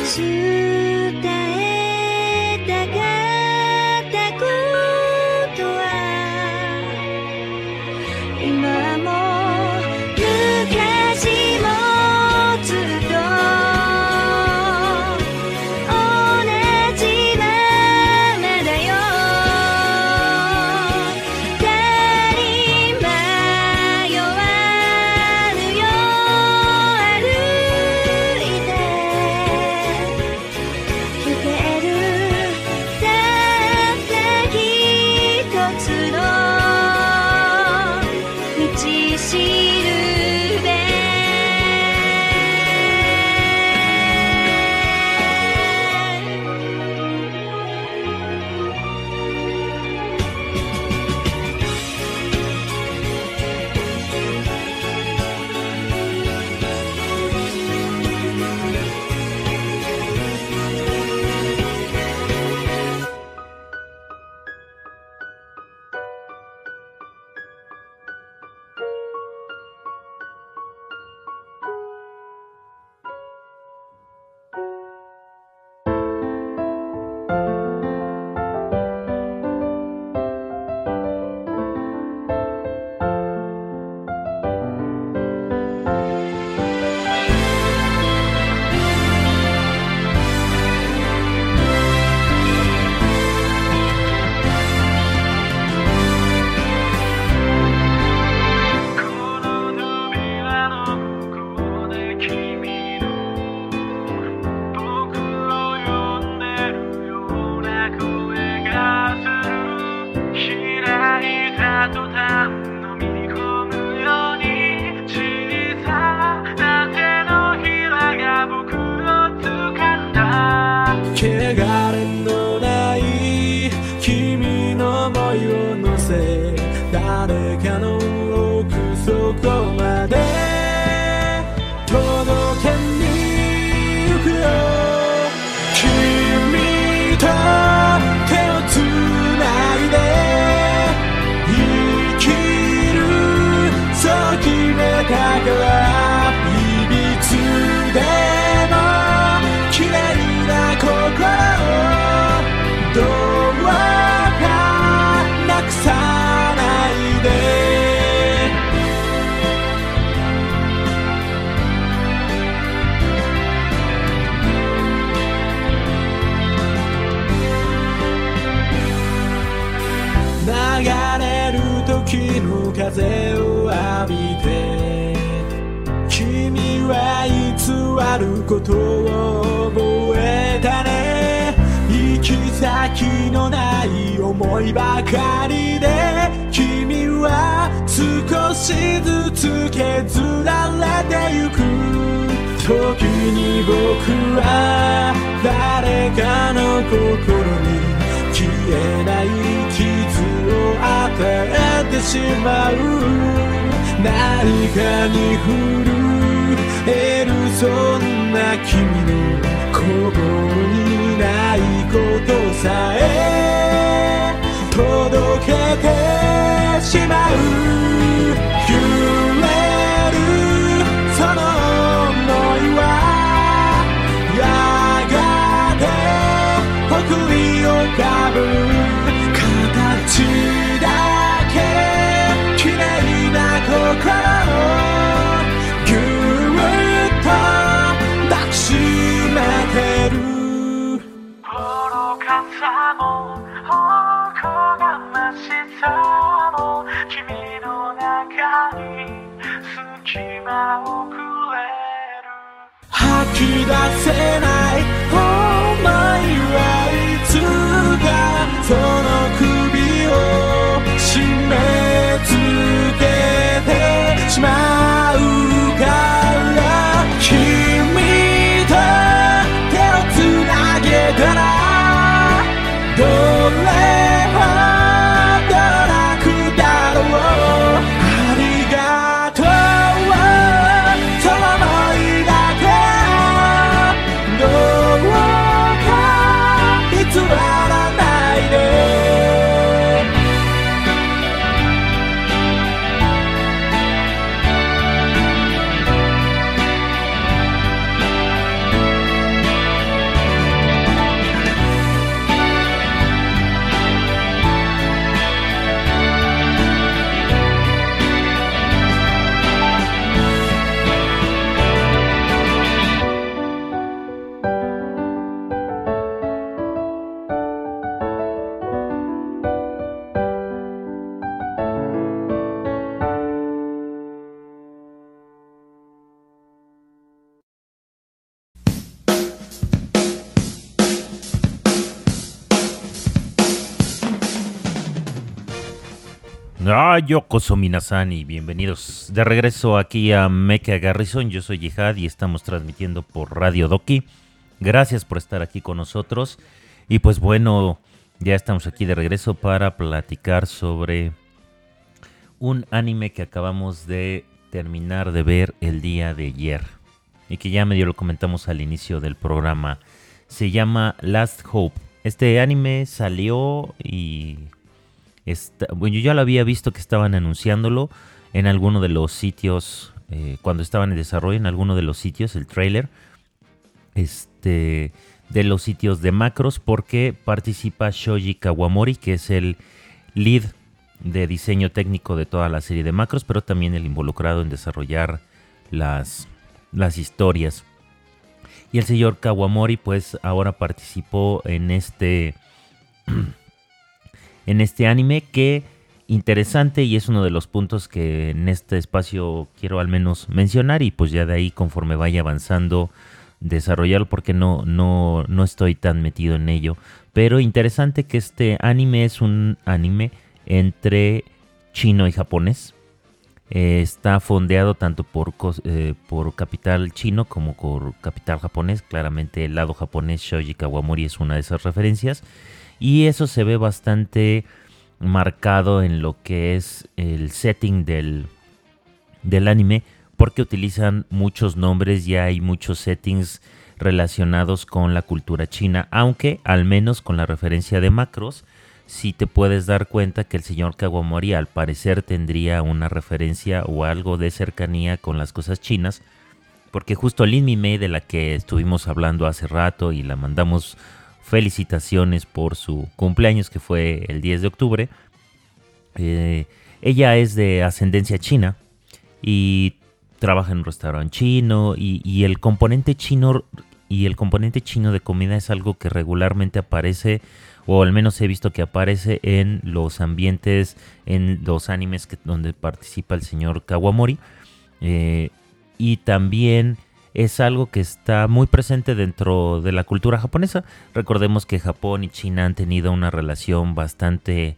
D: 伝えたかったことは今も昔もずっと同じままだよ誰に迷わぬよ歩いてゆけるたった一つの道しるべ
G: 汚れのない君の想いを乗せ誰かの奥底まで届けに行くよ君と手をつないで生きるそう決めたからいびつでも綺麗な心どうかなくさないで流れる時の風を浴びて君は偽ることを覚えたね行き先のない思いばかりで君は少しずつ削られてゆく時に僕は誰かの心に消えない傷を与えてしまう何かに震えるそんな君の心にないことさえ届けてしまう揺れるその想いはやがて誇りをかぶ形だけ綺麗な心をぎゅっと抱きしめてる愚かさもおこがましさも君の中に隙間をくれる吐き出せない想いはいつかその首を締め付けてしまうから君と手をつなげたらどれほど楽だろうありがとうその想いだけど
E: Ah, Yokoso Minasan y bienvenidos de regreso aquí a Mecha Garrison. Yo soy Jihad y estamos transmitiendo por Radio Doki. Gracias por estar aquí con nosotros. Y pues bueno, ya estamos aquí de regreso para platicar sobre un anime que acabamos de terminar de ver el día de ayer y que ya medio lo comentamos al inicio del programa. Se llama Last Hope. Este anime salió y está, bueno, yo ya lo había visto que estaban anunciándolo en alguno de los sitios eh, cuando estaban en desarrollo, en alguno de los sitios, el trailer este, de los sitios de Macros, porque participa Shoji Kawamori, que es el lead de diseño técnico de toda la serie de Macros, pero también el involucrado en desarrollar las, las historias. Y el señor Kawamori pues ahora participó en este en este anime, que interesante, y es uno de los puntos que en este espacio quiero al menos mencionar, y pues ya de ahí conforme vaya avanzando desarrollarlo, porque no, no, no estoy tan metido en ello. Pero interesante que este anime es un anime entre chino y japonés. Eh, está fondeado tanto por, eh, por capital chino como por capital japonés. Claramente el lado japonés, Shoji Kawamori es una de esas referencias. Y eso se ve bastante marcado en lo que es el setting del, del anime, porque utilizan muchos nombres y hay muchos settings relacionados con la cultura china, aunque al menos con la referencia de Macros sí te puedes dar cuenta que el señor Kawamori al parecer tendría una referencia o algo de cercanía con las cosas chinas, porque justo Lin Mi-mei, de la que estuvimos hablando hace rato y la mandamos felicitaciones por su cumpleaños que fue el diez de octubre, eh, ella es de ascendencia china y trabaja en un restaurante chino, y, y el componente chino y el componente chino de comida es algo que regularmente aparece, o al menos he visto que aparece en los ambientes, en los animes que, donde participa el señor Kawamori. Eh, y también es algo que está muy presente dentro de la cultura japonesa. Recordemos que Japón y China han tenido una relación bastante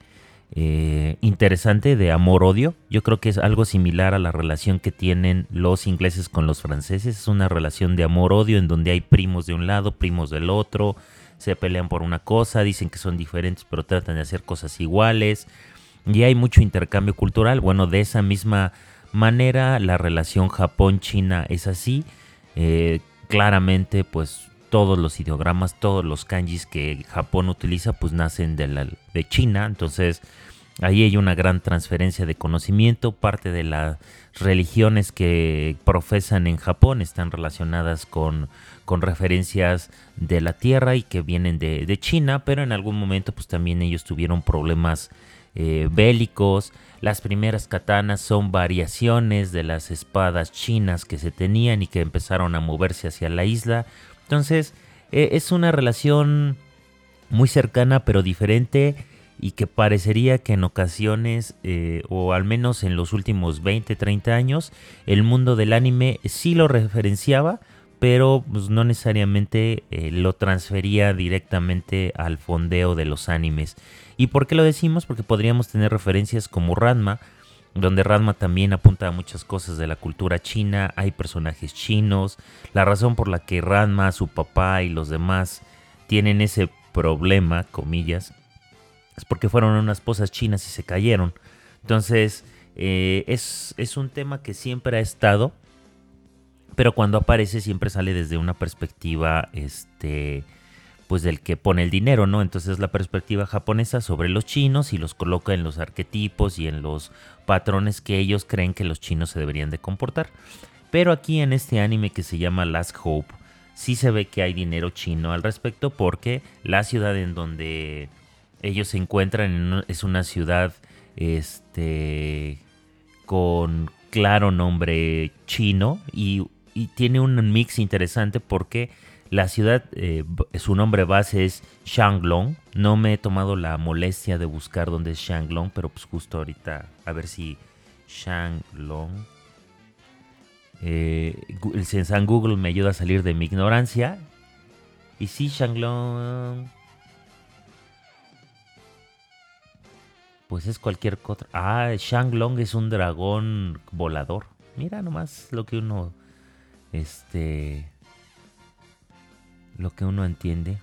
E: eh, interesante de amor-odio. Yo creo que es algo similar a la relación que tienen los ingleses con los franceses. Es una relación de amor-odio en donde hay primos de un lado, primos del otro. Se pelean por una cosa, dicen que son diferentes, pero tratan de hacer cosas iguales. Y hay mucho intercambio cultural. Bueno, de esa misma manera, la relación Japón-China es así. Eh, claramente, pues, todos los ideogramas, todos los kanjis que Japón utiliza, pues, nacen de, la, de China. Entonces, ahí hay una gran transferencia de conocimiento. Parte de las religiones que profesan en Japón están relacionadas con... con referencias de la tierra y que vienen de, de China, pero en algún momento pues también ellos tuvieron problemas eh, bélicos. Las primeras katanas son variaciones de las espadas chinas que se tenían y que empezaron a moverse hacia la isla. Entonces eh, es una relación muy cercana pero diferente, y que parecería que en ocasiones, eh, o al menos en los últimos veinte, treinta años, el mundo del anime sí lo referenciaba, pero pues, no necesariamente eh, lo transfería directamente al fondeo de los animes. ¿Y por qué lo decimos? Porque podríamos tener referencias como Ranma, donde Ranma también apunta a muchas cosas de la cultura china, hay personajes chinos. La razón por la que Ranma, su papá y los demás tienen ese problema, comillas, es porque fueron unas esposas chinas y se cayeron. Entonces, eh, es, es un tema que siempre ha estado, pero cuando aparece siempre sale desde una perspectiva, este, pues del que pone el dinero, ¿no? Entonces la perspectiva japonesa sobre los chinos y los coloca en los arquetipos y en los patrones que ellos creen que los chinos se deberían de comportar. Pero aquí en este anime que se llama Last Hope, sí se ve que hay dinero chino al respecto, porque la ciudad en donde ellos se encuentran es una ciudad, este, con claro nombre chino, y Y tiene un mix interesante porque la ciudad, eh, su nombre base es Shanglong. No me he tomado la molestia de buscar dónde es Shanglong, pero pues justo ahorita a ver si Shanglong. Eh, el San Google me ayuda a salir de mi ignorancia. Y sí, Shanglong. Pues es cualquier cosa. Ah, Shanglong es un dragón volador. Mira nomás lo que uno, este, lo que uno entiende.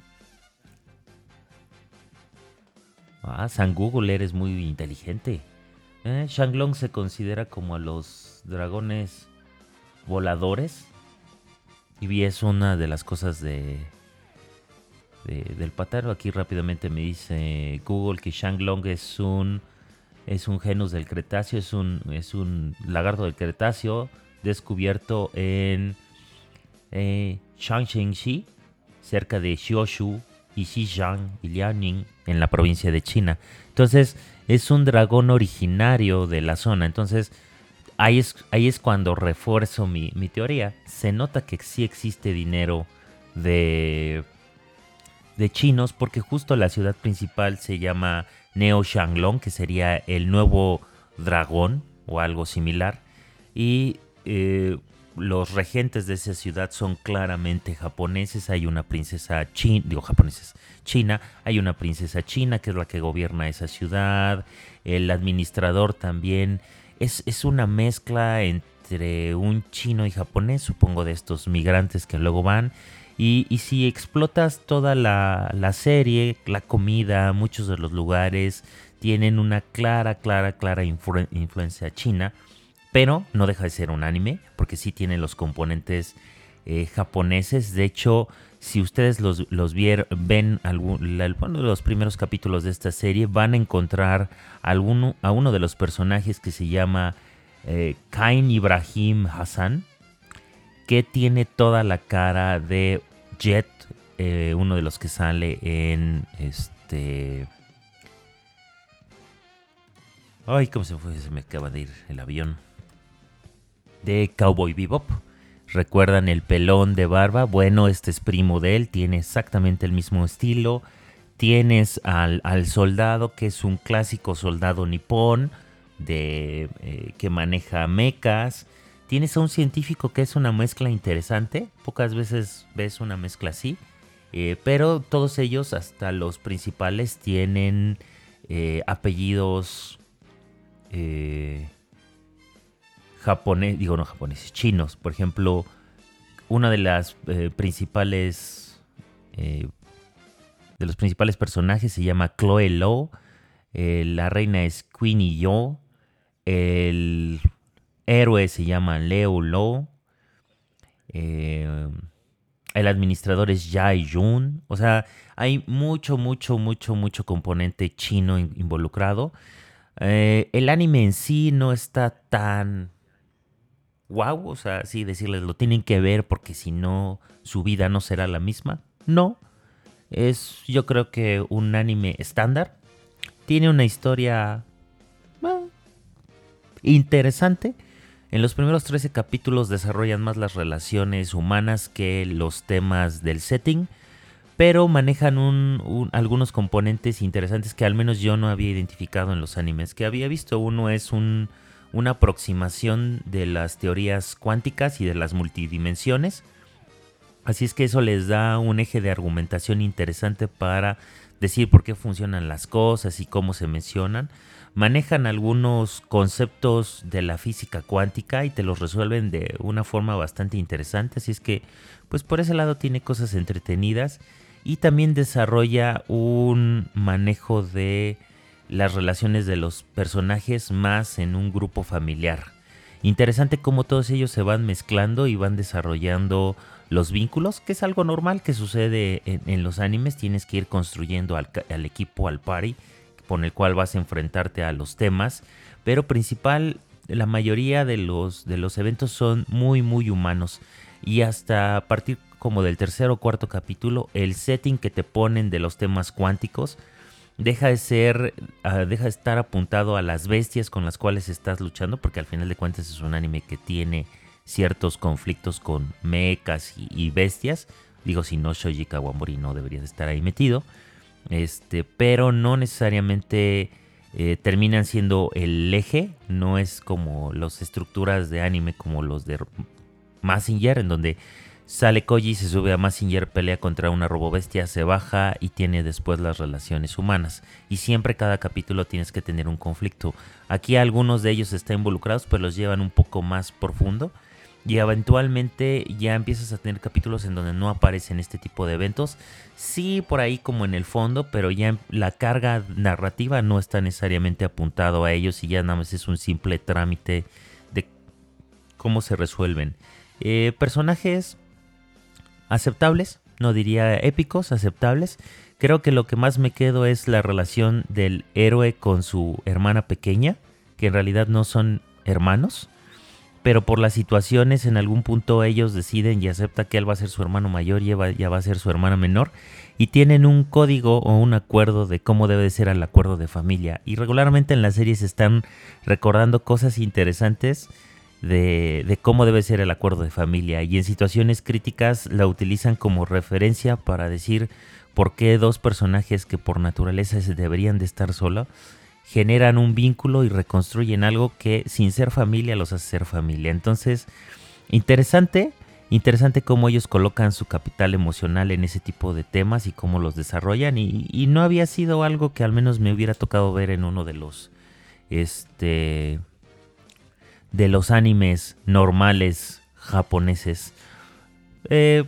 E: Ah, San Google, eres muy inteligente. Eh, Shanglong se considera como a los dragones voladores. Y es una de las cosas de, de del patero. Aquí rápidamente me dice Google que Shanglong es un es un genus del Cretáceo, es un es un lagarto del Cretáceo descubierto en eh, Shaanxi, cerca de Xioshu y Xizang y Liaoning, en la provincia de China. Entonces es un dragón originario de la zona. Entonces Ahí es, ahí es cuando refuerzo mi, mi teoría. Se nota que sí existe dinero de, de chinos, porque justo la ciudad principal se llama Neo Shanglong, que sería el nuevo dragón o algo similar. Y eh, los regentes de esa ciudad son claramente japoneses. Hay una princesa china, digo japoneses, china. Hay una princesa china que es la que gobierna esa ciudad. El administrador también. Es, es una mezcla entre un chino y japonés, supongo, de estos migrantes que luego van. Y, y si explotas toda la, la serie, la comida, muchos de los lugares tienen una clara, clara, clara influ- influencia china. Pero no deja de ser un anime, porque sí tiene los componentes eh, japoneses. De hecho, si ustedes los, los vier, ven algún, la, uno de los primeros capítulos de esta serie, van a encontrar alguno, a uno de los personajes que se llama eh, Kain Ibrahim Hassan, que tiene toda la cara de Jet, eh, uno de los que sale en este... Ay, ¿cómo se fue? Se me acaba de ir el avión. De Cowboy Bebop. ¿Recuerdan el pelón de barba? Bueno, este es primo de él, tiene exactamente el mismo estilo. Tienes al, al soldado, que es un clásico soldado nipón, de, eh, que maneja mechas. Tienes a un científico que es una mezcla interesante. Pocas veces ves una mezcla así. Eh, pero todos ellos, hasta los principales, tienen eh, apellidos eh, japoneses, digo no japoneses, chinos. Por ejemplo, una de las eh, principales... Eh, de los principales personajes se llama Chloe Lo. Eh, la reina es Queenie Yo. El héroe se llama Leo Lo. Eh, el administrador es Jai Jun. O sea, hay mucho, mucho, mucho, mucho componente chino in- involucrado. Eh, el anime en sí no está tan wow. O sea, sí, decirles lo tienen que ver porque si no, su vida no será la misma. No. Es, yo creo que un anime estándar. Tiene una historia eh, interesante. En los primeros trece capítulos desarrollan más las relaciones humanas que los temas del setting. Pero manejan un, un, algunos componentes interesantes que al menos yo no había identificado en los animes que había visto. Uno es un, una aproximación de las teorías cuánticas y de las multidimensiones. Así es que eso les da un eje de argumentación interesante para decir por qué funcionan las cosas y cómo se mencionan. Manejan algunos conceptos de la física cuántica y te los resuelven de una forma bastante interesante. Así es que, pues por ese lado tiene cosas entretenidas. Y también desarrolla un manejo de las relaciones de los personajes más en un grupo familiar. Interesante cómo todos ellos se van mezclando y van desarrollando los vínculos, que es algo normal que sucede en, en los animes. Tienes que ir construyendo al, al equipo, al party, con el cual vas a enfrentarte a los temas. Pero principal, la mayoría de los, de los eventos son muy, muy humanos. Y hasta a partir como del tercer o cuarto capítulo, el setting que te ponen de los temas cuánticos deja de ser, uh, deja de estar apuntado a las bestias con las cuales estás luchando, porque al final de cuentas es un anime que tiene ciertos conflictos con mechas y, y bestias. Digo, si no, Shoji Kawamori no debería de estar ahí metido. Este, pero no necesariamente eh, terminan siendo el eje. No es como las estructuras de anime como los de Mazinger, en donde Sale Koji, se sube a Mazinger, pelea contra una robobestia, se baja y tiene después las relaciones humanas. Y siempre cada capítulo tienes que tener un conflicto. Aquí algunos de ellos están involucrados, pero los llevan un poco más profundo. Y eventualmente ya empiezas a tener capítulos en donde no aparecen este tipo de eventos. Sí, por ahí como en el fondo, pero ya la carga narrativa no está necesariamente apuntado a ellos y ya nada más es un simple trámite de cómo se resuelven. Eh, personajes aceptables, no diría épicos, aceptables. Creo que lo que más me quedo es la relación del héroe con su hermana pequeña, que en realidad no son hermanos, pero por las situaciones en algún punto ellos deciden y aceptan que él va a ser su hermano mayor y ella ya va a ser su hermana menor, y tienen un código o un acuerdo de cómo debe de ser el acuerdo de familia. Y regularmente en las series están recordando cosas interesantes De, de cómo debe ser el acuerdo de familia, y en situaciones críticas la utilizan como referencia para decir por qué dos personajes que por naturaleza se deberían de estar solos generan un vínculo y reconstruyen algo que sin ser familia los hace ser familia. Entonces, interesante, interesante cómo ellos colocan su capital emocional en ese tipo de temas y cómo los desarrollan, y, y no había sido algo que al menos me hubiera tocado ver en uno de los este de los animes normales japoneses. Eh,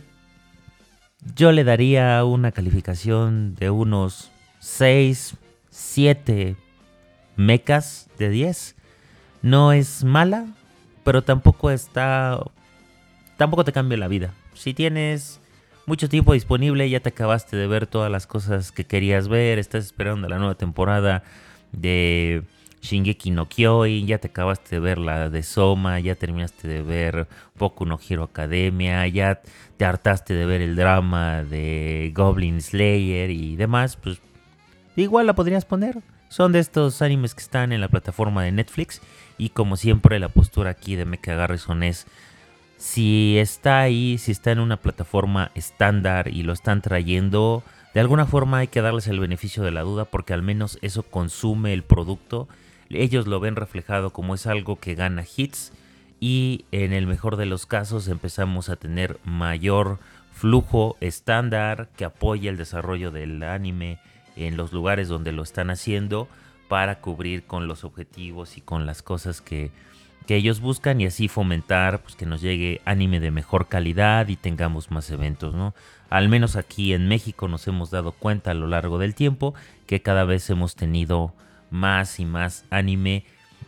E: yo le daría una calificación de unos seis, siete mechas de diez. No es mala, pero tampoco está... Tampoco te cambia la vida. Si tienes mucho tiempo disponible, ya te acabaste de ver todas las cosas que querías ver, estás esperando la nueva temporada de Shingeki no Kyojin, ya te acabaste de ver la de Soma, ya terminaste de ver Boku no Hero Academia, ya te hartaste de ver el drama de Goblin Slayer y demás, pues igual la podrías poner. Son de estos animes que están en la plataforma de Netflix, y como siempre la postura aquí de Mecha Garrison es: si está ahí, si está en una plataforma estándar y lo están trayendo, de alguna forma hay que darles el beneficio de la duda, porque al menos eso consume el producto. Ellos lo ven reflejado como es algo que gana hits, y en el mejor de los casos empezamos a tener mayor flujo estándar que apoya el desarrollo del anime en los lugares donde lo están haciendo, para cubrir con los objetivos y con las cosas que, que ellos buscan, y así fomentar pues, que nos llegue anime de mejor calidad y tengamos más eventos, ¿no? Al menos aquí en México nos hemos dado cuenta a lo largo del tiempo que cada vez hemos tenido más y más anime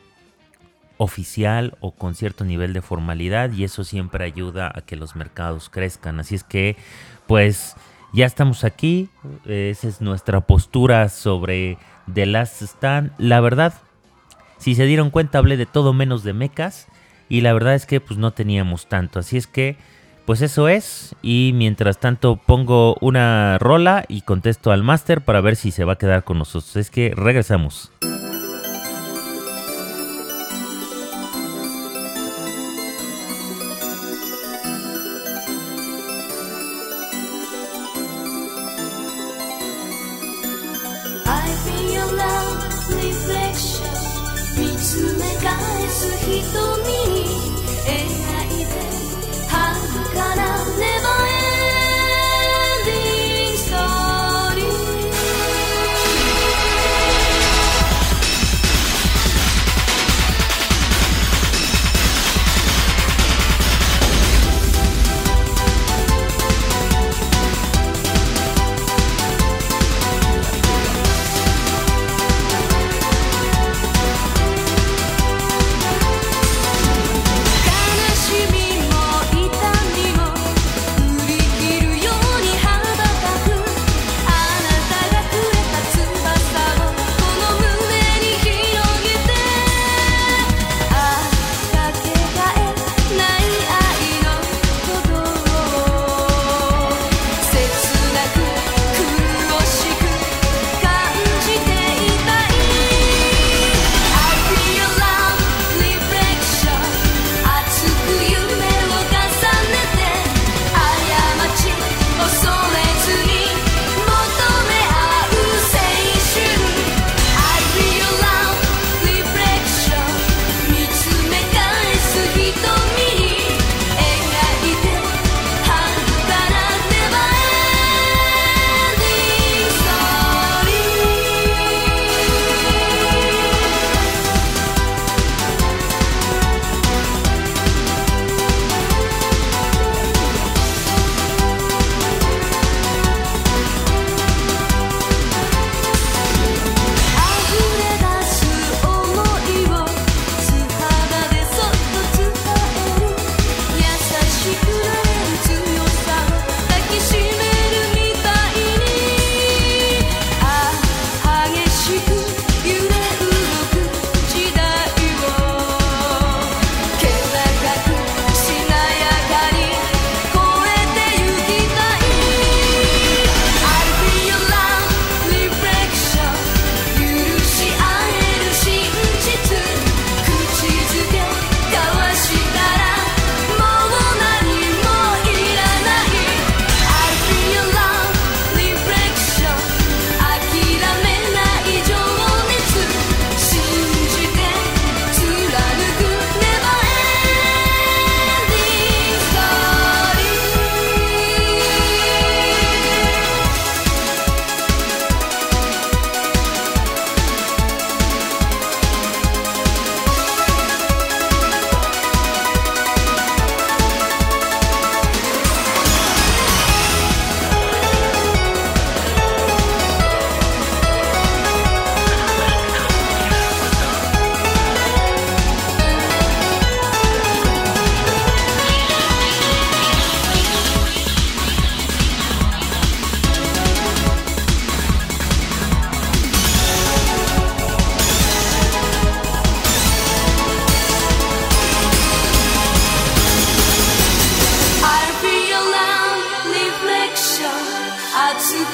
E: oficial o con cierto nivel de formalidad, y eso siempre ayuda a que los mercados crezcan. Así es que pues ya estamos aquí. Esa es nuestra postura sobre The Last Stand. La verdad, si se dieron cuenta, hablé de todo menos de mechas, y la verdad es que pues no teníamos tanto. Así es que pues eso es, y mientras tanto pongo una rola y contesto al máster para ver si se va a quedar con nosotros. Es que regresamos.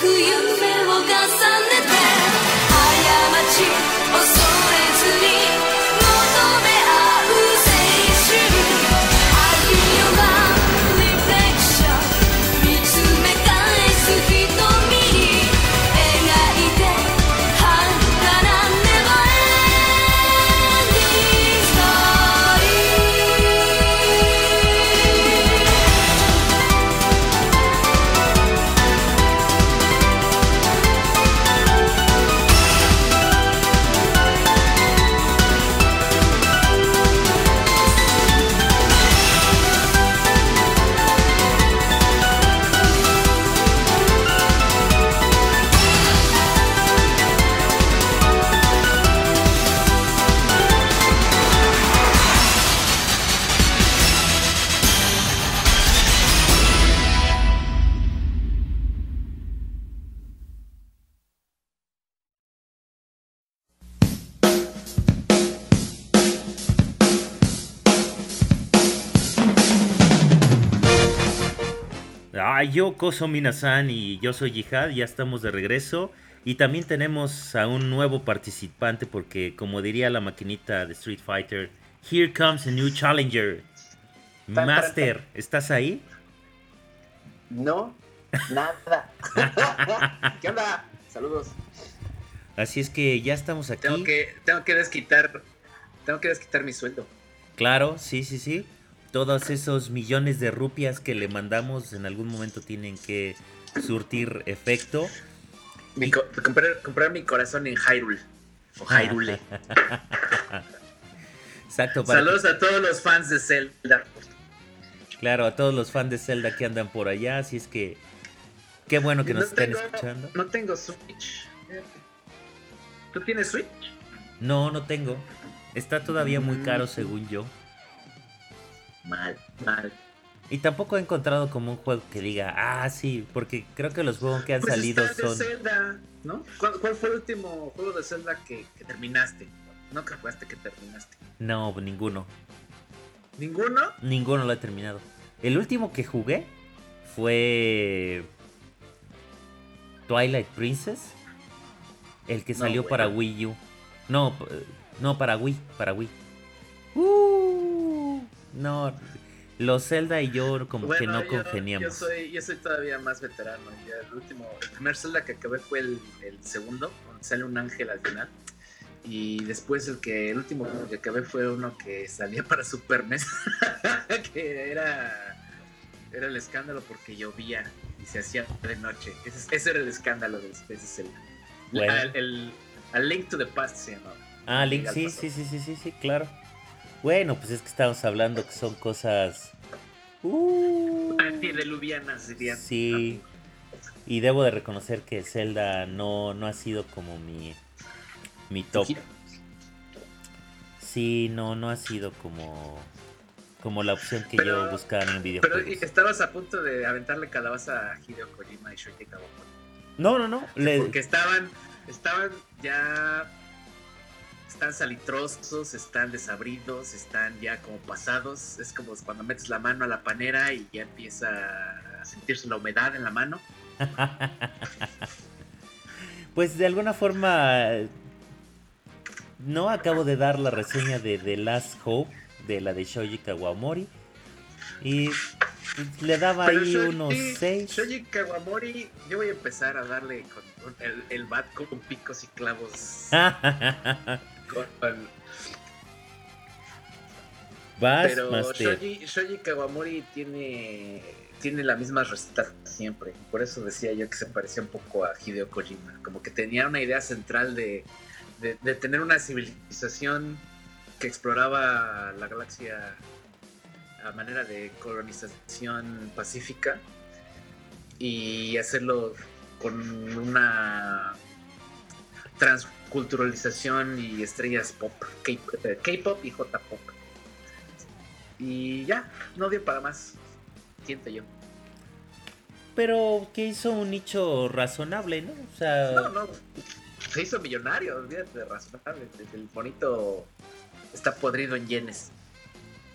D: く夢を重ねて過ち恐れずに求め合う青春 I feel your love reflection 見つめ返す瞳に描いて遥かな Never ending story
E: あ、yo Koso Minasan y yo soy Jihad, ya estamos de regreso y también tenemos a un nuevo participante porque como diría la maquinita de Street Fighter, here comes a new challenger.
I: Tan,
E: Master,
I: tan, tan.
E: ¿estás ahí?
I: No, nada. ¿Qué onda? Saludos.
E: Así es que ya estamos aquí.
I: Tengo que, tengo que desquitar, tengo que desquitar mi sueldo.
E: Claro, sí, sí, sí. Todos esos millones de rupias que le mandamos en algún momento tienen que surtir efecto.
I: Mi co- comprar, comprar mi corazón en Hyrule. O Hyrule.
E: Exacto. Para
I: Saludos
E: que-
I: a todos los fans de Zelda.
E: Claro, a todos los fans de Zelda que andan por allá, así es que qué bueno que nos
I: No
E: estén
I: tengo-
E: escuchando.
I: No tengo Switch. ¿Tú tienes Switch?
E: No, no tengo. Está todavía muy caro según yo.
I: Mal, mal.
E: Y tampoco he encontrado como un juego que diga, ah, sí, porque creo que los juegos que han
I: Pues
E: salido
I: está de
E: son...
I: Zelda, ¿no? ¿Cuál, cuál fue el último juego de Zelda que, que terminaste? No que jugaste, que terminaste.
E: No, ninguno.
I: ¿Ninguno?
E: Ninguno lo he terminado. El último que jugué fue Twilight Princess, el que
I: No,
E: salió
I: bueno.
E: para Wii U. No, p- no, para Wii, para Wii. Uh, no, los Zelda y yo como que no
I: yo,
E: congeniamos.
I: Yo soy, yo soy todavía más veterano. Ya el último, el primer Zelda que acabé fue el, el segundo, donde sale un ángel al final. Y después el que el último juego que acabé fue uno que salía para Super M E S, que era era el escándalo porque llovía y se hacía de noche. Ese, ese era el escándalo de ese Zelda.
E: Bueno.
I: El, el- A Link to the Past se llamaba.
E: Ah, Link,
I: Al
E: sí,
I: pasado.
E: sí, sí, sí, sí, sí, claro. Bueno, pues es que estamos hablando que son cosas... Uh,
I: Antediluvianas, dirían.
E: sí. Y debo de reconocer que Zelda no, no ha sido como mi, mi top. Sí, no, no ha sido como, como la opción que
I: Pero-
E: yo buscaba en
I: Pero
E: videojuegos.
I: estabas a punto de aventarle calabaza a Hideo Kojima y Shoji Kawamori.
E: No, no, no. le-
I: Porque estaban, estaban ya, están salitrosos, están desabridos, están ya como pasados. Es como cuando metes la mano a la panera y ya empieza a sentirse la humedad en la mano.
E: Pues de alguna forma... No acabo de dar la reseña de The Last Hope, de la de Shoji Kawamori. Y pues, le daba
I: Pero
E: ahí
I: Shoji-
E: unos seis.
I: Shoji Kawamori, yo voy a empezar a darle con con el, el bat con picos y clavos. con- con-
E: Vas,
I: Pero
E: Master.
I: Shoji, Shoji Kawamori tiene, tiene la misma receta siempre. Por eso decía yo que se parecía un poco a Hideo Kojima. Como que tenía una idea central de, de, de tener una civilización que exploraba la galaxia a manera de colonización pacífica y hacerlo con una transculturalización y estrellas pop, K- eh, K-pop y J-pop. Y ya, no dio para más, siento yo.
E: Pero que hizo un nicho razonable, ¿no? O sea,
I: No, no, se hizo millonario, olvídate de razonable. El bonito está podrido en yenes.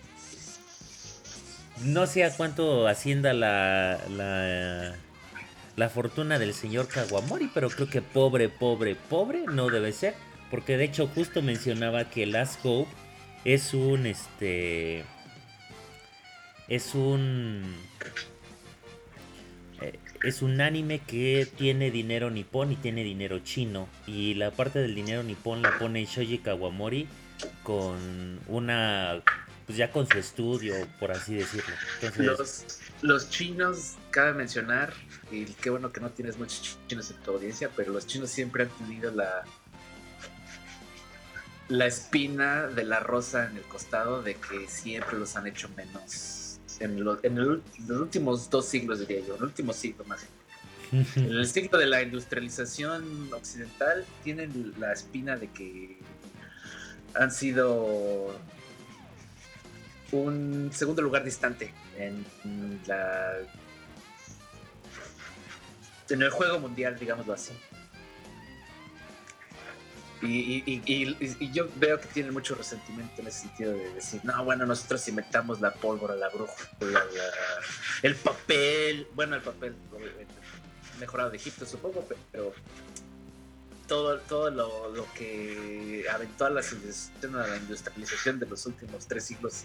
E: no sé a cuánto ascienda la, la, la fortuna del señor Kawamori, pero creo que pobre, pobre, pobre no debe ser, porque de hecho justo mencionaba que Last Hope es un, este, es un, eh, es un anime que tiene dinero nipón y tiene dinero chino, y la parte del dinero nipón la pone Shoji Kawamori con una, pues ya con su estudio, por así decirlo. Entonces,
I: Los, los chinos, cabe mencionar, y qué bueno que no tienes muchos chinos en tu audiencia, pero los chinos siempre han tenido la la espina de la rosa en el costado de que siempre los han hecho menos en, lo, en, el, en los últimos dos siglos, diría yo, en el último siglo más bien. En el siglo de la industrialización occidental tienen la espina de que han sido un segundo lugar distante en la en el juego mundial, digámoslo así. Y, y, y, y, y yo veo que tienen mucho resentimiento en ese sentido de decir, no, bueno, nosotros inventamos la pólvora, la brújula, la, el papel, bueno, el papel obviamente mejorado de Egipto, supongo, pero todo, todo lo, lo que aventó a la civilización, a la industrialización de los últimos tres siglos.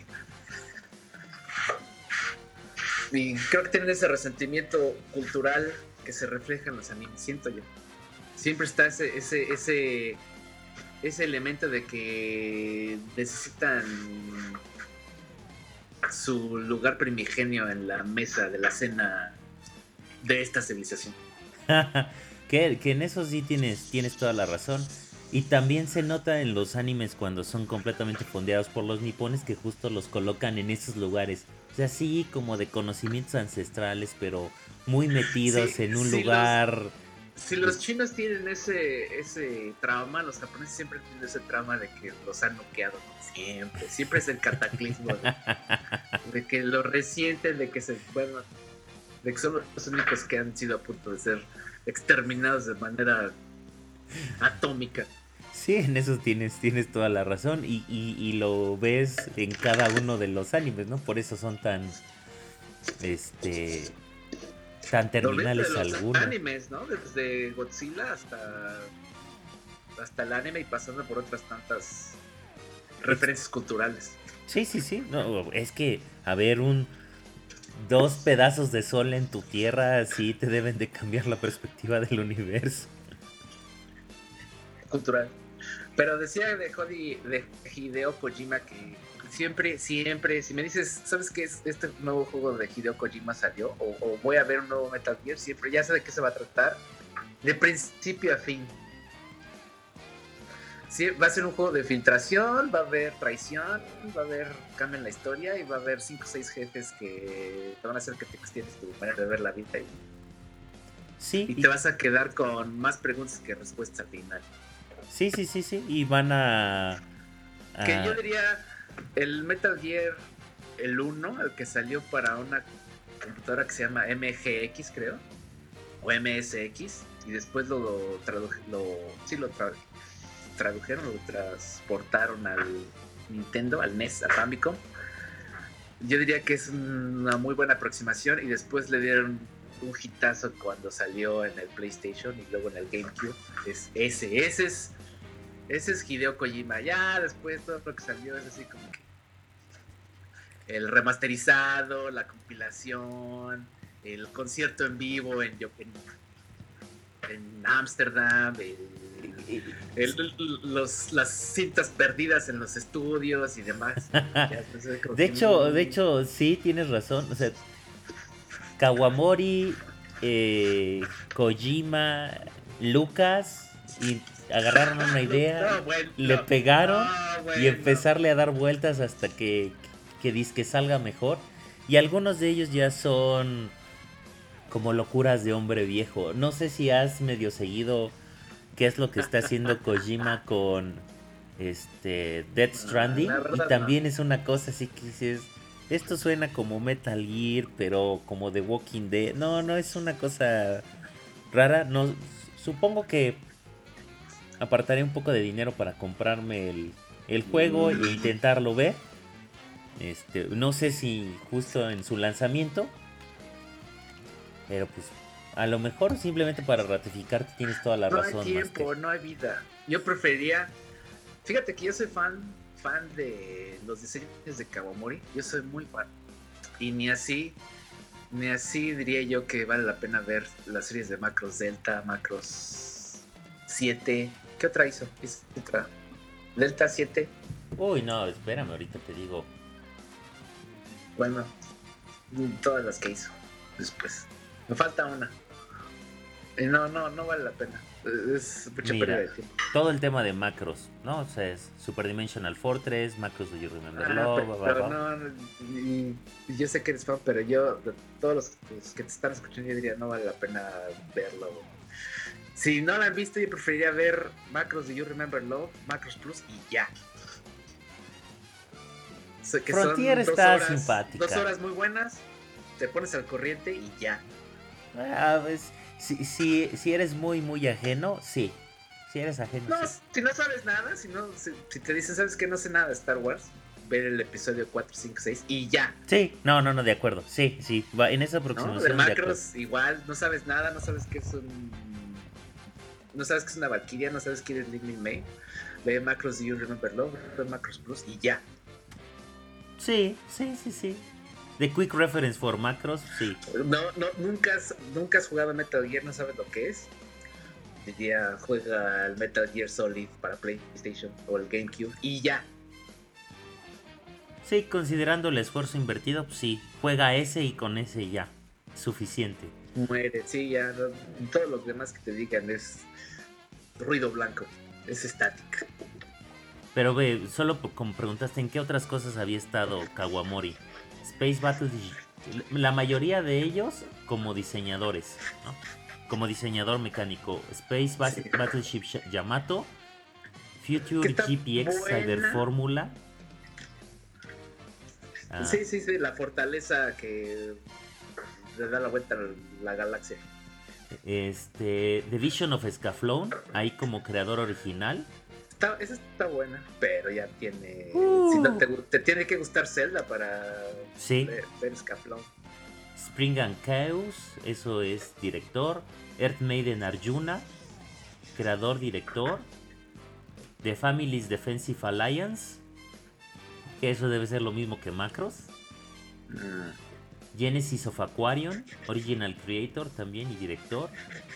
I: Y, y creo que tienen ese resentimiento cultural que se refleja en los animes, siento yo. Siempre está ese, ese, ese, ese elemento de que necesitan su lugar primigenio en la mesa de la cena de esta civilización.
E: que, que en eso sí tienes, tienes toda la razón. Y también se nota en los animes cuando son completamente fondeados por los nipones que justo los colocan en esos lugares. O sea, sí, como de conocimientos ancestrales, pero muy metidos sí, en un sí lugar...
I: Los... Si los chinos tienen ese ese trauma, los japoneses siempre tienen ese trauma de que los han noqueado siempre. Siempre es el cataclismo de, de que lo resienten, de que se bueno, de que son los únicos que han sido a punto de ser exterminados de manera atómica.
E: Sí, en eso tienes, tienes toda la razón y, y, y lo ves en cada uno de los animes, ¿no? Por eso son tan, este... tan terminales
I: de los
E: algunos.
I: Animes, ¿no? Desde Godzilla hasta hasta el anime y pasando por otras tantas referencias culturales.
E: Sí, sí, sí. No, es que a ver un dos pedazos de sol en tu tierra sí te deben de cambiar la perspectiva del universo.
I: Cultural. Pero decía de, Hodi, de Hideo Kojima que siempre, siempre, si me dices, ¿sabes qué es este nuevo juego de Hideo Kojima salió? O, o voy a ver un nuevo Metal Gear, siempre ya sé de qué se va a tratar, de principio a fin. Sí, va a ser un juego de filtración, va a haber traición, va a haber cambio en la historia y va a haber cinco o seis jefes que te van a hacer que te cuestiones tu manera de ver la vida y,
E: sí,
I: y te y... vas a quedar con más preguntas que respuestas al final.
E: Sí, sí, sí, sí, y van a... a...
I: Que yo diría... El Metal Gear, el uno, el que salió para una computadora que se llama M G X, creo, o M S X, y después lo, lo, tradu- lo, sí, lo tra- tradujeron, lo transportaron al Nintendo, al N E S, al Famicom. Yo diría que es una muy buena aproximación, y después le dieron un hitazo cuando salió en el PlayStation y luego en el GameCube. Es ese, ese es... Ese es Hideo Kojima. Ya después todo lo que salió es así como que el remasterizado, la compilación, el concierto en vivo en en Ámsterdam, el, el, los, las cintas perdidas en los estudios y demás.
E: de hecho, de hecho, sí tienes razón. O sea, Kawamori, eh, Kojima, Lucas y agarraron una idea, no, bueno, le pegaron no, bueno. y empezarle a dar vueltas hasta que, que disque salga mejor. Y algunos de ellos ya son como locuras de hombre viejo. No sé si has medio seguido qué es lo que está haciendo Kojima con este Death Stranding. Y también no. es una cosa así que dices, esto suena como Metal Gear, pero como The Walking Dead. No, no, es una cosa rara. No, supongo que apartaré un poco de dinero para comprarme el, el juego e intentarlo ver. Este, no sé si justo en su lanzamiento, pero pues A lo mejor simplemente para ratificarte tienes toda la
I: No
E: razón.
I: hay tiempo,
E: Master.
I: no hay vida. Yo preferiría. Fíjate que yo soy fan, fan de los diseños de Kawamori. Yo soy muy fan. Y ni así, ni así diría yo que vale la pena ver las series de Macros Delta, Macros siete. ¿Qué otra hizo? ¿Hizo otra? Delta siete.
E: Uy, no, espérame, ahorita te digo.
I: Bueno, todas las que hizo después. Me falta una. Y no, no, no vale la pena. Es mucha
E: Mira,
I: pérdida de tiempo.
E: todo el tema de macros, ¿no? O sea, es Super Dimensional Fortress, Macros Do You Remember
I: Ah,
E: Love,
I: pero,
E: bla,
I: pero
E: bla, bla.
I: no, y- y yo sé que eres fan, pero yo, de todos los, los que te están escuchando, yo diría no vale la pena verlo. Si no la han visto, yo preferiría ver Macros Do You Remember Love, Macros Plus y ya. O sea, que son
E: Frontier
I: dos
E: está
I: horas-
E: simpática.
I: Dos horas muy buenas, te pones al corriente y ya.
E: Ah, pues, si, si, si eres muy, muy ajeno, sí. Si eres ajeno,
I: No,
E: sí.
I: si no sabes nada, si, no, si, si te dicen, ¿sabes que no sé nada de Star Wars? Ver el episodio cuatro, cinco, seis y ya.
E: Sí, no, no, no, de acuerdo. Sí, sí, va en esa
I: ¿No?
E: aproximación.
I: De
E: de acuerdo.
I: Macros igual, no sabes nada, no sabes qué es un... No sabes qué es una Valkyria, no sabes quién es Lin Lin May. Ve Macros Do You Remember Love, ve Macros Plus y ya.
E: Sí, sí, sí, sí. The Quick Reference for Macros, sí.
I: No, no, nunca has, nunca has jugado Metal Gear, no sabes lo que es. Diría, juega el Metal Gear Solid para PlayStation o el GameCube y ya.
E: Sí, considerando el esfuerzo invertido, pues sí. Juega ese y con ese ya. Suficiente.
I: Muere, sí, ya. No, todo lo demás que te digan es ruido blanco, es estática.
E: Pero ve, solo por- como preguntaste en qué otras cosas había estado Kawamori. Space Battle, la mayoría de ellos como diseñadores, ¿no? Como diseñador mecánico. Space Ba-
I: Sí.
E: Battleship Sh- Yamato, Future
I: Que está
E: G P X
I: buena.
E: Cyber Formula. Ah,
I: Sí, sí, sí, la fortaleza que le da la vuelta a la galaxia.
E: Este, The Vision of Scaflón, ahí como creador original.
I: Está, esa está buena, pero ya tiene.
E: Uh.
I: Si no te, gu- te tiene que gustar Zelda para
E: Sí.
I: ver, ver Scaflón.
E: Spring and Chaos, eso es director. Earth Maiden Arjuna, creador, director. The Family's Defensive Alliance, que eso debe ser lo mismo que Macros. Genesis of Aquarion, original creator también y director.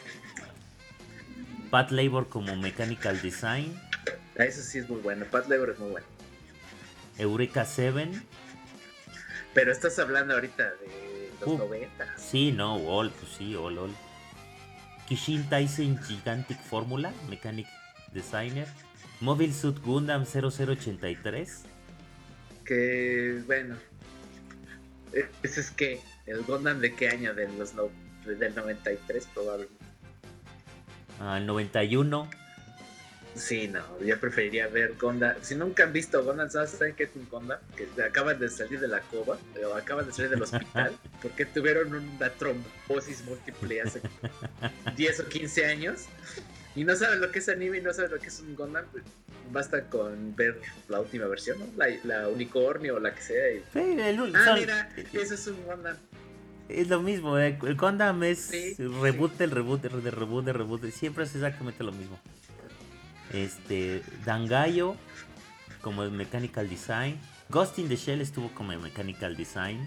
E: Pat Labor como Mechanical Design.
I: Ah, eso sí es muy bueno. Pat Labor es muy bueno.
E: Eureka siete.
I: Pero estás hablando ahorita de los
E: Uh.
I: noventa.
E: Sí, no, all, pues sí, all, all. Kishin Taisen Gigantic Formula, Mechanic Designer. Mobile Suit Gundam cero cero ochenta y tres.
I: Que bueno. e- Ese es que. ¿El Gundam de qué año? De los no, del noventa y tres probablemente.
E: Al noventa y uno.
I: Sí, no, yo preferiría ver Gundam. Si nunca han visto Gundam, ¿saben qué es un Gundam? Que acaban de salir de la cova, o acaban de salir del hospital, porque tuvieron una trombosis múltiple hace diez o quince años, y no saben lo que es anime y no saben lo que es un Gundam. Pues, basta con ver la última versión, ¿no? La, la unicornio o la que sea. Y...
E: Sí, el, ul-
I: Ah,
E: son-
I: mira, eso es un Gundam.
E: es lo mismo, eh, el Gundam es
I: Sí,
E: reboot
I: sí.
E: del reboot, de de reboot, de reboot, siempre es exactamente lo mismo. Este, Dangayo como el Mechanical Design. Ghost in the Shell estuvo como el Mechanical Design.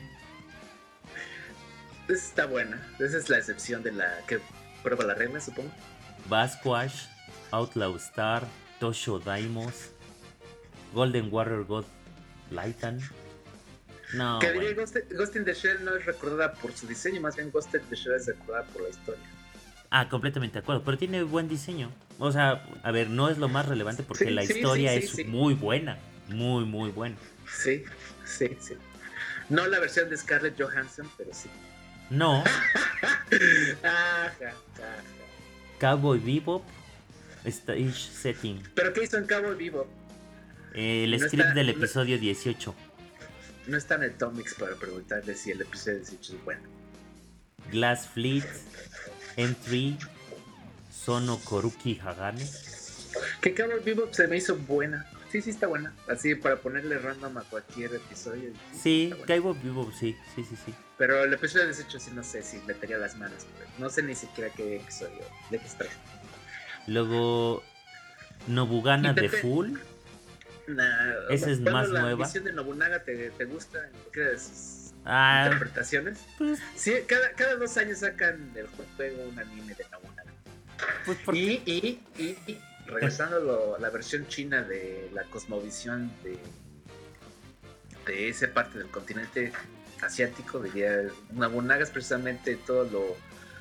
I: Esa está buena. Esa es la excepción de la que prueba la regla, supongo.
E: Basquash, Outlaw Star, Tosho Daimos, Golden Warrior God Lightan. No,
I: que diría
E: bueno.
I: Ghost, Ghost in the Shell no es recordada por su diseño, más bien Ghost in the Shell es recordada por la historia.
E: Ah, completamente de acuerdo, pero tiene buen diseño. O sea, a ver, no es lo más relevante porque
I: Sí,
E: la
I: sí,
E: historia
I: sí, sí,
E: es
I: sí.
E: muy buena, muy, muy buena.
I: Sí, sí, sí. No la versión de Scarlett Johansson, pero sí.
E: No,
I: Ajá, ajá.
E: Cowboy Bebop, Stage Setting,
I: ¿Pero qué hizo en Cabo Vivo?
E: el
I: No
E: script
I: está-
E: del
I: no-
E: episodio dieciocho,
I: No está en el Tomics para preguntarle si el episodio dieciocho es bueno.
E: Glass Fleet, M tres, Sono Koruki Hagane.
I: Que Cabo Vivo se me hizo buena. sí, sí está buena. Así para ponerle random a cualquier episodio.
E: Sí, Cowboy Bebop, sí, sí, sí, sí.
I: Pero el episodio de desecho sí no sé si metería las manos. No sé ni siquiera qué episodio, de qué está.
E: Luego, Nobugana de Full.
I: Nah,
E: Esa es más
I: la
E: nueva.
I: ¿La misión de Nobunaga te, te gusta? ¿Qué de sus
E: ah,
I: interpretaciones?
E: Pues,
I: sí, cada, cada dos años sacan del juego un anime de Nobunaga.
E: Pues por...
I: y, y, y, y regresando lo, la versión china de la cosmovisión de, de esa parte del continente asiático, diría Nobunaga es precisamente todo lo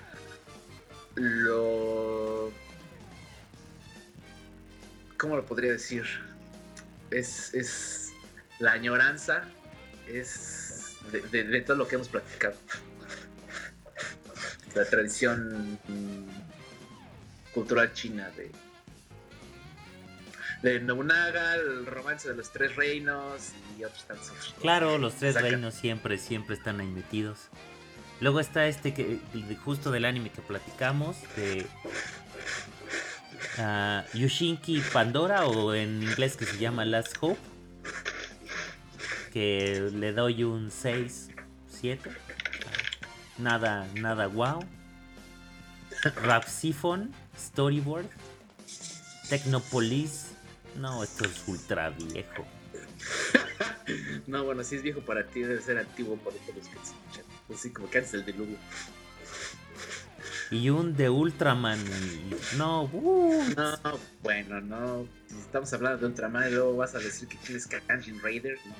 I: lo ¿cómo lo podría decir? Es, es la añoranza es de, de, de todo lo que hemos platicado, la tradición cultural china de de Nobunaga, el romance de los tres reinos y otros tantos.
E: Claro, los tres Saca. reinos siempre, siempre están ahí metidos. Luego está este que justo del anime que platicamos, de uh, Yoshinki Pandora, o en inglés que se llama Last Hope, que le doy un seis, siete. Nada, nada wow. Rhapsiphon, Storyboard, Technopolis. No, esto es ultra viejo.
I: No, bueno, si es viejo para ti, debe ser antiguo para todos los que te escuchan. Así como que antes el diluvio.
E: Y un de Ultraman. No, uh.
I: no, bueno, no. Si estamos hablando de Ultraman y luego vas a decir que quién es Kanjin Raider. ¿No?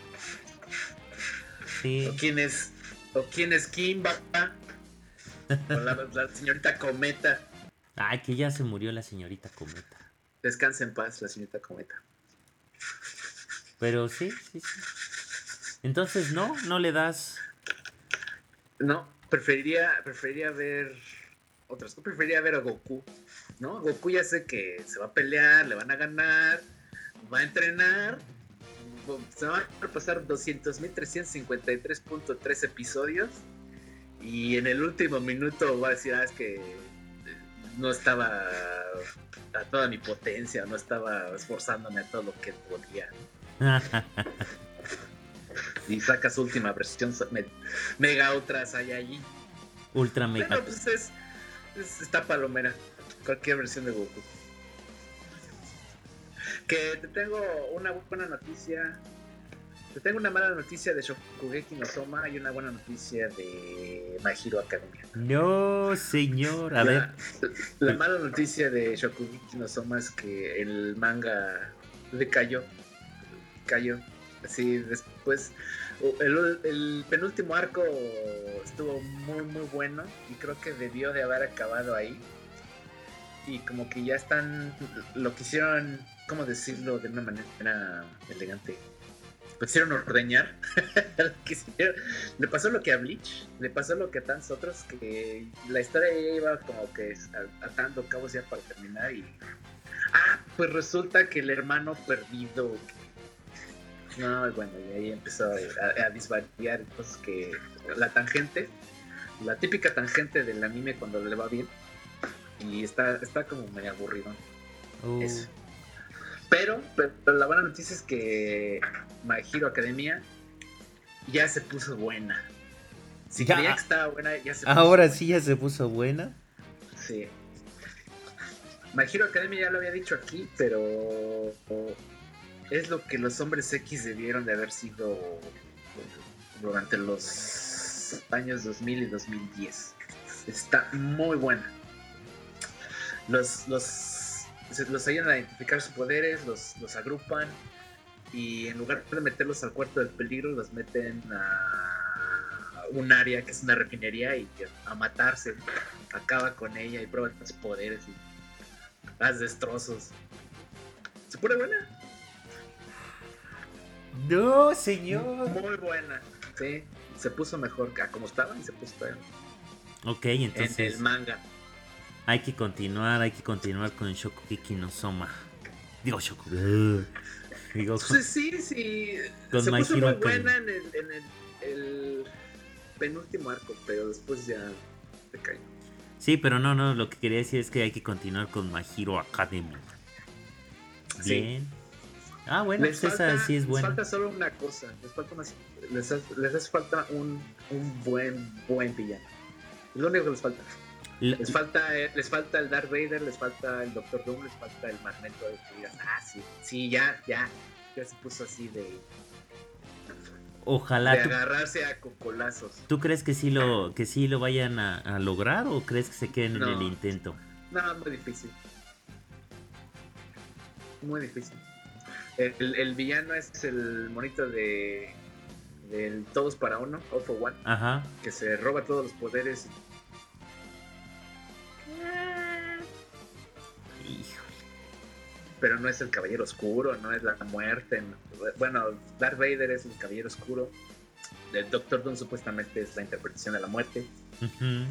E: Sí.
I: O quién es, o quién es Kimba. O la, la señorita Cometa.
E: Ay, que ya se murió la señorita Cometa.
I: Descansa en paz, la señorita Cometa.
E: Pero sí, sí, sí. Entonces, ¿no? ¿No le das...?
I: No, preferiría, preferiría ver otras cosas. Preferiría ver a Goku, ¿no? Goku ya sé que se va a pelear, le van a ganar, va a entrenar, se van a pasar doscientos mil trescientos cincuenta y tres punto tres episodios y en el último minuto va a decir, ah, es que no estaba a toda mi potencia, no estaba esforzándome a todo lo que podía. Y saca su última versión me, Mega Ultra Saiyajin.
E: Ultra Mega.
I: Bueno, pues es, es está palomera. Cualquier versión de Goku. Que te tengo una buena noticia. Te tengo una mala noticia de Shokugeki no Soma y una buena noticia de My Hero Academia.
E: No, señor. A
I: la,
E: ver.
I: La mala noticia de Shokugeki no Soma es que el manga decayó. Cayó. Así después. El, el penúltimo arco estuvo muy muy bueno y creo que debió de haber acabado ahí. Y como que ya están. Lo quisieron. ¿Cómo decirlo de una manera elegante? Lo quisieron ordeñar. quisieron, le pasó lo que a Bleach, le pasó lo que a tantos otros, que la historia ya iba como que atando cabos ya para terminar y ah, pues resulta que el hermano perdido, no, bueno, y ahí empezó a, a disvariar cosas que la tangente, la típica tangente del anime cuando le va bien y está, está como medio aburrido. Uh. Eso. Pero, pero, pero la buena noticia es que My Hero Academia ya se puso buena. Si ya, creía que estaba buena, ya se puso
E: Ahora
I: buena.
E: sí ya se puso buena.
I: Sí. My Hero Academia ya lo había dicho aquí, pero es lo que los hombres X debieron de haber sido durante los años dos mil y dos mil diez. Está muy buena. Los... los los ayudan a identificar sus poderes, los, los agrupan y en lugar de meterlos al cuarto del peligro los meten a un área que es una refinería y a matarse, acaba con ella y prueba sus poderes y haz destrozos. ¿Se pone buena?
E: No, señor.
I: Muy buena, sí, se puso mejor a como estaba y se puso todavía.
E: Ok, entonces
I: en el manga.
E: Hay que continuar, hay que continuar con Shokugeki no Soma. Digo Shokugeki. Digo,
I: sí, sí, sí.
E: Con
I: se
E: My
I: puso
E: Hero
I: muy
E: Academia.
I: buena en, el, en el, el penúltimo arco, pero después ya se cayó.
E: Sí, pero no, no, lo que quería decir es que hay que continuar con My Hero Academia. Bien.
I: Sí.
E: Ah, bueno,
I: les
E: pues
I: falta,
E: esa sí es buena.
I: Les falta solo una cosa. Les falta una, les, hace, les hace falta un, un buen, buen villano. Es lo único que les falta. La, les falta eh, les falta el Darth Vader, les falta el Doctor Doom, les falta el Magneto de que digas, ah, sí, sí, ya, ya, ya se puso así de...
E: Ojalá.
I: De agarrarse a cocolazos.
E: ¿Tú crees que sí lo, que sí lo vayan a, a lograr o crees que se queden no, en el intento?
I: No, muy difícil. Muy difícil. El, el, el villano es el monito de... del Todos para Uno, All for One.
E: Ajá.
I: Que se roba todos los poderes.
E: Híjole.
I: Pero no es el Caballero Oscuro, no es la muerte. No. Bueno, Darth Vader es el Caballero Oscuro. El Doctor Doom supuestamente es la interpretación de la muerte.
E: Uh-huh.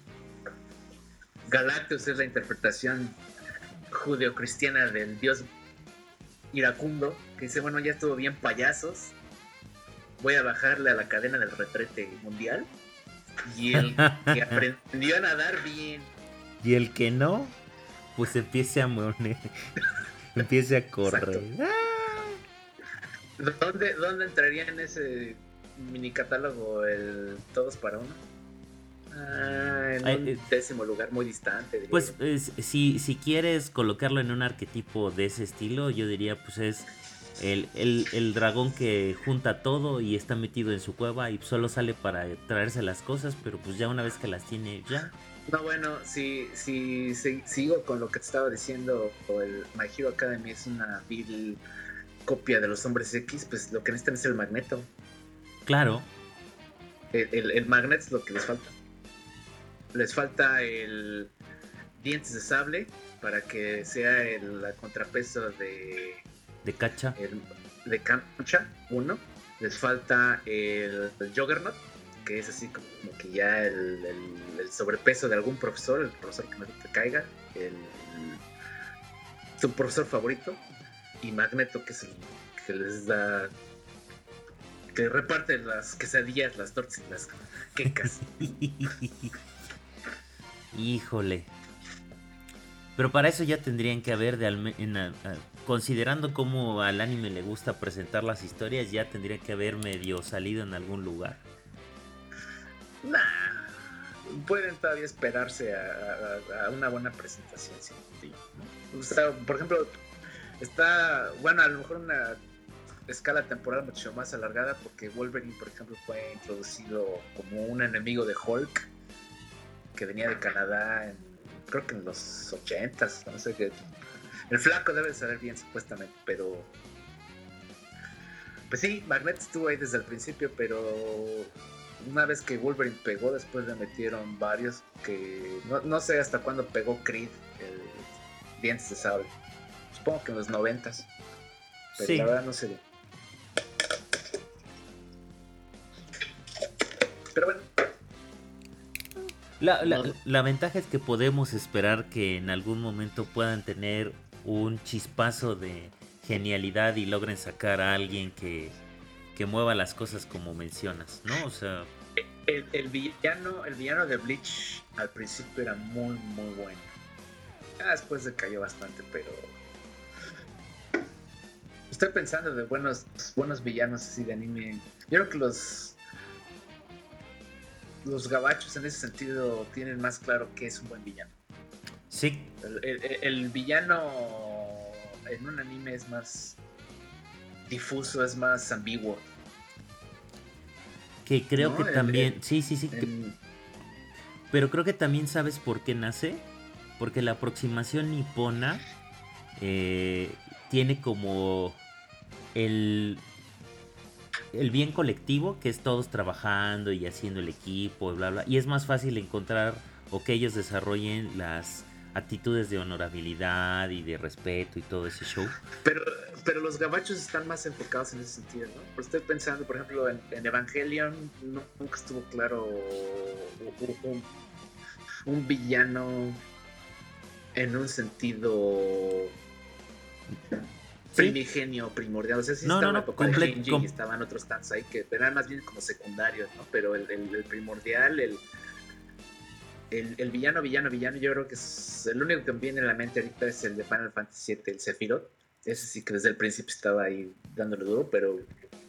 I: Galactus es la interpretación judeocristiana del dios iracundo, que dice, bueno, ya estuvo bien payasos. Voy a bajarle a la cadena del retrete mundial. Y el que aprendió a nadar bien.
E: Y el que no, pues empiece a morir. Empiece a correr.
I: ¡Ah! ¿Dónde, ¿Dónde entraría en ese mini catálogo el Todos para Uno? Ah, en Ay, un eh, décimo lugar muy distante. Diría.
E: Pues eh, si, si quieres colocarlo en un arquetipo de ese estilo, yo diría pues es el, el, el dragón que junta todo y está metido en su cueva y solo sale para traerse las cosas, pero pues ya una vez que las tiene ya.
I: No, bueno, si, si, si sigo con lo que te estaba diciendo, el My Hero Academy es una vil copia de los Hombres X, pues lo que necesitan es el Magneto.
E: Claro.
I: El, el, el Magneto es lo que les falta. Les falta el Dientes de Sable para que sea el contrapeso de...
E: De Cacha.
I: El, de Cacha, uno. Les falta el, el Juggernaut, que es así como que ya el, el, el sobrepeso de algún profesor, el profesor que no te caiga, el, su profesor favorito, y Magneto, que es el que les da, que reparte las quesadillas, las tortas y las quecas.
E: Híjole. Pero para eso ya tendrían que haber, de alme- en a, a, considerando cómo al anime le gusta presentar las historias, ya tendría que haber medio salido en algún lugar.
I: Nah, pueden todavía esperarse a, a, a una buena presentación. Sí, ¿no? O sea, por ejemplo, está, bueno, a lo mejor una escala temporal mucho más alargada, porque Wolverine, por ejemplo, fue introducido como un enemigo de Hulk, que venía de Canadá, en, creo que en los ochentas, no sé qué. El flaco debe de saber bien, supuestamente, pero... Pues sí, Magneto estuvo ahí desde el principio, pero... Una vez que Wolverine pegó, después le metieron varios que... No, no sé hasta cuándo pegó Creed, el Dientes de Sable. Supongo que en los noventas. Pero sí, la verdad no sé. Pero bueno.
E: La, la, la ventaja es que podemos esperar que en algún momento puedan tener un chispazo de genialidad y logren sacar a alguien que... que mueva las cosas como mencionas, ¿no? O sea...
I: El, el villano el villano de Bleach al principio era muy, muy bueno. Ya después decayó bastante, pero... Estoy pensando de buenos, buenos villanos así de anime. Yo creo que los... Los gabachos en ese sentido tienen más claro qué es un buen villano.
E: Sí.
I: El, el, el villano en un anime es más... difuso, es más ambiguo.
E: Que creo
I: no,
E: que
I: el,
E: también,
I: el,
E: sí, sí, sí.
I: el,
E: que, pero creo que también sabes por qué nace. Porque la aproximación nipona eh, tiene como el, el bien colectivo, que es todos trabajando y haciendo el equipo, bla, bla. Y es más fácil encontrar o que ellos desarrollen las actitudes de honorabilidad y de respeto y todo ese show.
I: Pero, pero los gabachos están más enfocados en ese sentido, ¿no? Pues estoy pensando, por ejemplo, en, en Evangelion no, nunca estuvo claro un, un, un villano en un sentido primigenio, ¿sí? Primordial. O sea, sí no, estaba no, no, la época comple- de Shinji com- y estaban otros tantos ahí que eran más bien como secundarios, ¿no? Pero el, el, el primordial, el El, el villano, villano, villano, yo creo que es el único que me viene a la mente ahorita es el de Final Fantasy siete, el Sephiroth. ese sí que desde el principio estaba ahí dándole duro, pero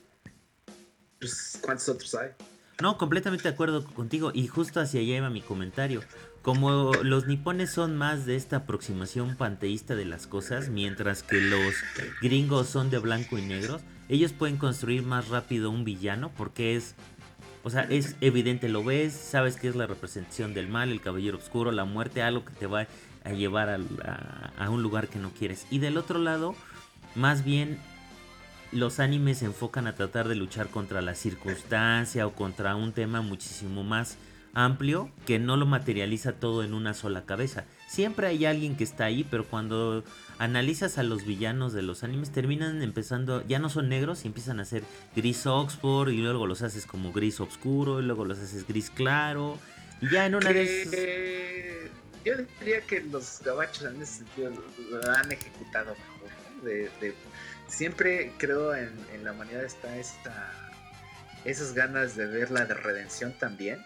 I: pues ¿cuántos otros hay?
E: No, completamente de acuerdo contigo y justo hacia allá iba mi comentario. Como los nipones son más de esta aproximación panteísta de las cosas, mientras que los gringos son de blanco y negro, ellos pueden construir más rápido un villano porque es, o sea, es evidente, lo ves, sabes que es la representación del mal, el caballero oscuro, la muerte, algo que te va a llevar a, a, a un lugar que no quieres. Y del otro lado, más bien los animes se enfocan a tratar de luchar contra la circunstancia o contra un tema muchísimo más amplio que no lo materializa todo en una sola cabeza. Siempre hay alguien que está ahí, pero cuando analizas a los villanos de los animes terminan empezando, ya no son negros y empiezan a ser gris Oxford y luego los haces como gris oscuro y luego los haces gris claro y ya en una
I: que,
E: de esas...
I: eh, yo diría que los gabachos en ese sentido lo, lo han ejecutado mejor, ¿no? de, de, siempre creo en, en la humanidad está esta esas ganas de ver la de redención también.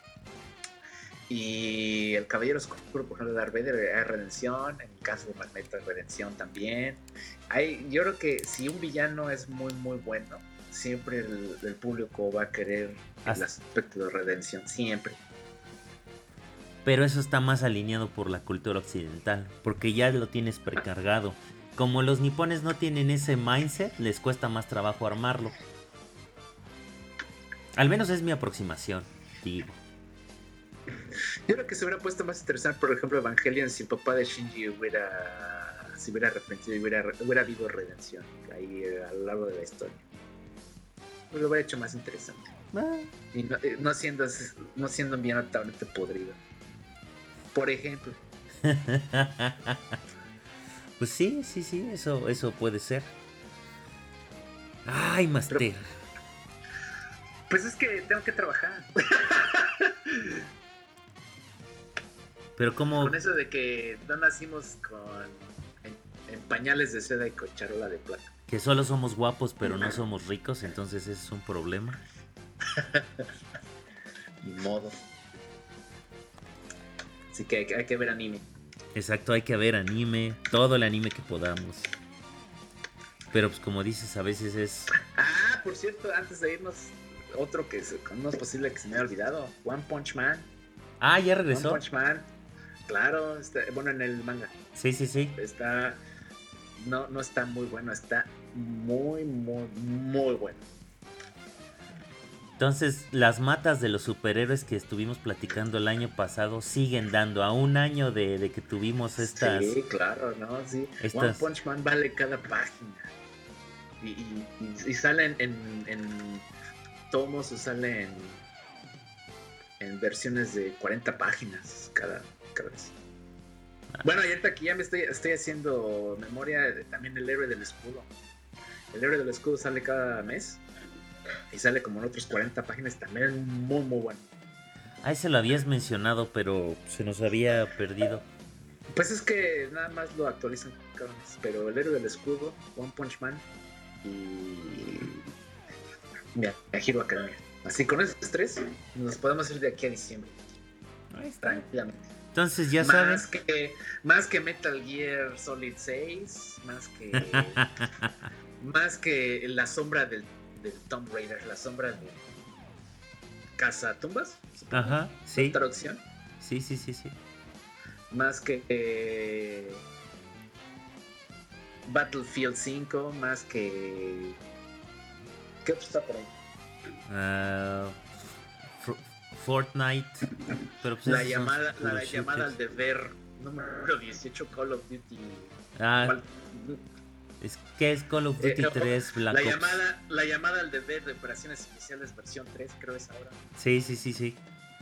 I: Y el Caballero Oscuro, por ejemplo, de Darth Vader, hay redención. En el caso de Magneto hay redención también. Hay, yo creo que si un villano es muy muy bueno, siempre el, el público va a querer el aspecto de redención, siempre.
E: Pero eso está más alineado por la cultura occidental, porque ya lo tienes precargado. Como los nipones no tienen ese mindset, les cuesta más trabajo armarlo. Al menos es mi aproximación, digo.
I: Yo creo que se hubiera puesto más interesante, por ejemplo, Evangelion, si el papá de Shinji hubiera se hubiera arrepentido y hubiera, hubiera habido redención ahí a lo largo de la historia. Lo hubiera hecho más interesante. Ah. Y no, no siendo no siendo bien totalmente podrido. Por ejemplo.
E: Pues sí, sí, sí, eso, eso puede ser. Ay, Master. Pero,
I: pues es que tengo que trabajar.
E: Pero como...
I: Con eso de que no nacimos con en, en pañales de seda y con charola de plata.
E: Que solo somos guapos pero no somos ricos, entonces ese es un problema.
I: Ni modo. Así que hay, hay que ver anime.
E: Exacto, hay que ver anime, todo el anime que podamos. Pero pues como dices, a veces es...
I: Ah, por cierto, antes de irnos, otro que es, no es posible que se me haya olvidado, One Punch Man.
E: Ah, ya regresó.
I: One Punch Man, claro, está, bueno, en el manga.
E: Sí, sí, sí.
I: Está, no, no está muy bueno, está muy, muy, muy bueno.
E: Entonces, las matas de los superhéroes que estuvimos platicando el año pasado siguen dando. A un año de, de que tuvimos estas...
I: Sí, claro, ¿no? Sí. Estas... One Punch Man vale cada página. Y, y, y, y salen en, en tomos o salen en, en versiones de cuarenta páginas cada, cada vez. Ah. Bueno, y ahorita aquí ya me estoy, estoy haciendo memoria de también el héroe del escudo. El héroe del escudo sale cada mes. Y sale como en otros cuarenta páginas, también muy muy bueno.
E: Ahí se lo habías mencionado, pero se nos había perdido.
I: Pues es que nada más lo actualizan cada mes. Pero el héroe del escudo, One Punch Man y... Mira, Hero Academia. Así con esos tres nos podemos ir de aquí a diciembre.
E: Ahí está.
I: Tranquilamente.
E: Entonces ya
I: más
E: sabes.
I: Que, más que Metal Gear Solid seis, más que... más que La Sombra del... de Tomb Raider, La Sombra de Cazatumbas.
E: Ajá, sí.
I: Traducción.
E: Sí, sí, sí, sí.
I: Más que eh, Battlefield cinco, más que... ¿Qué otro está por ahí?
E: Uh, F- Fortnite. Pero pues
I: la llamada, la, la llamada al deber número dieciocho, Call of Duty.
E: Ah.
I: ¿Cuál?
E: Es que es Call of Duty eh, tres Black
I: la
E: Ops.
I: Llamada, la llamada al deber de operaciones especiales versión tres, creo es ahora.
E: Sí, sí, sí, sí.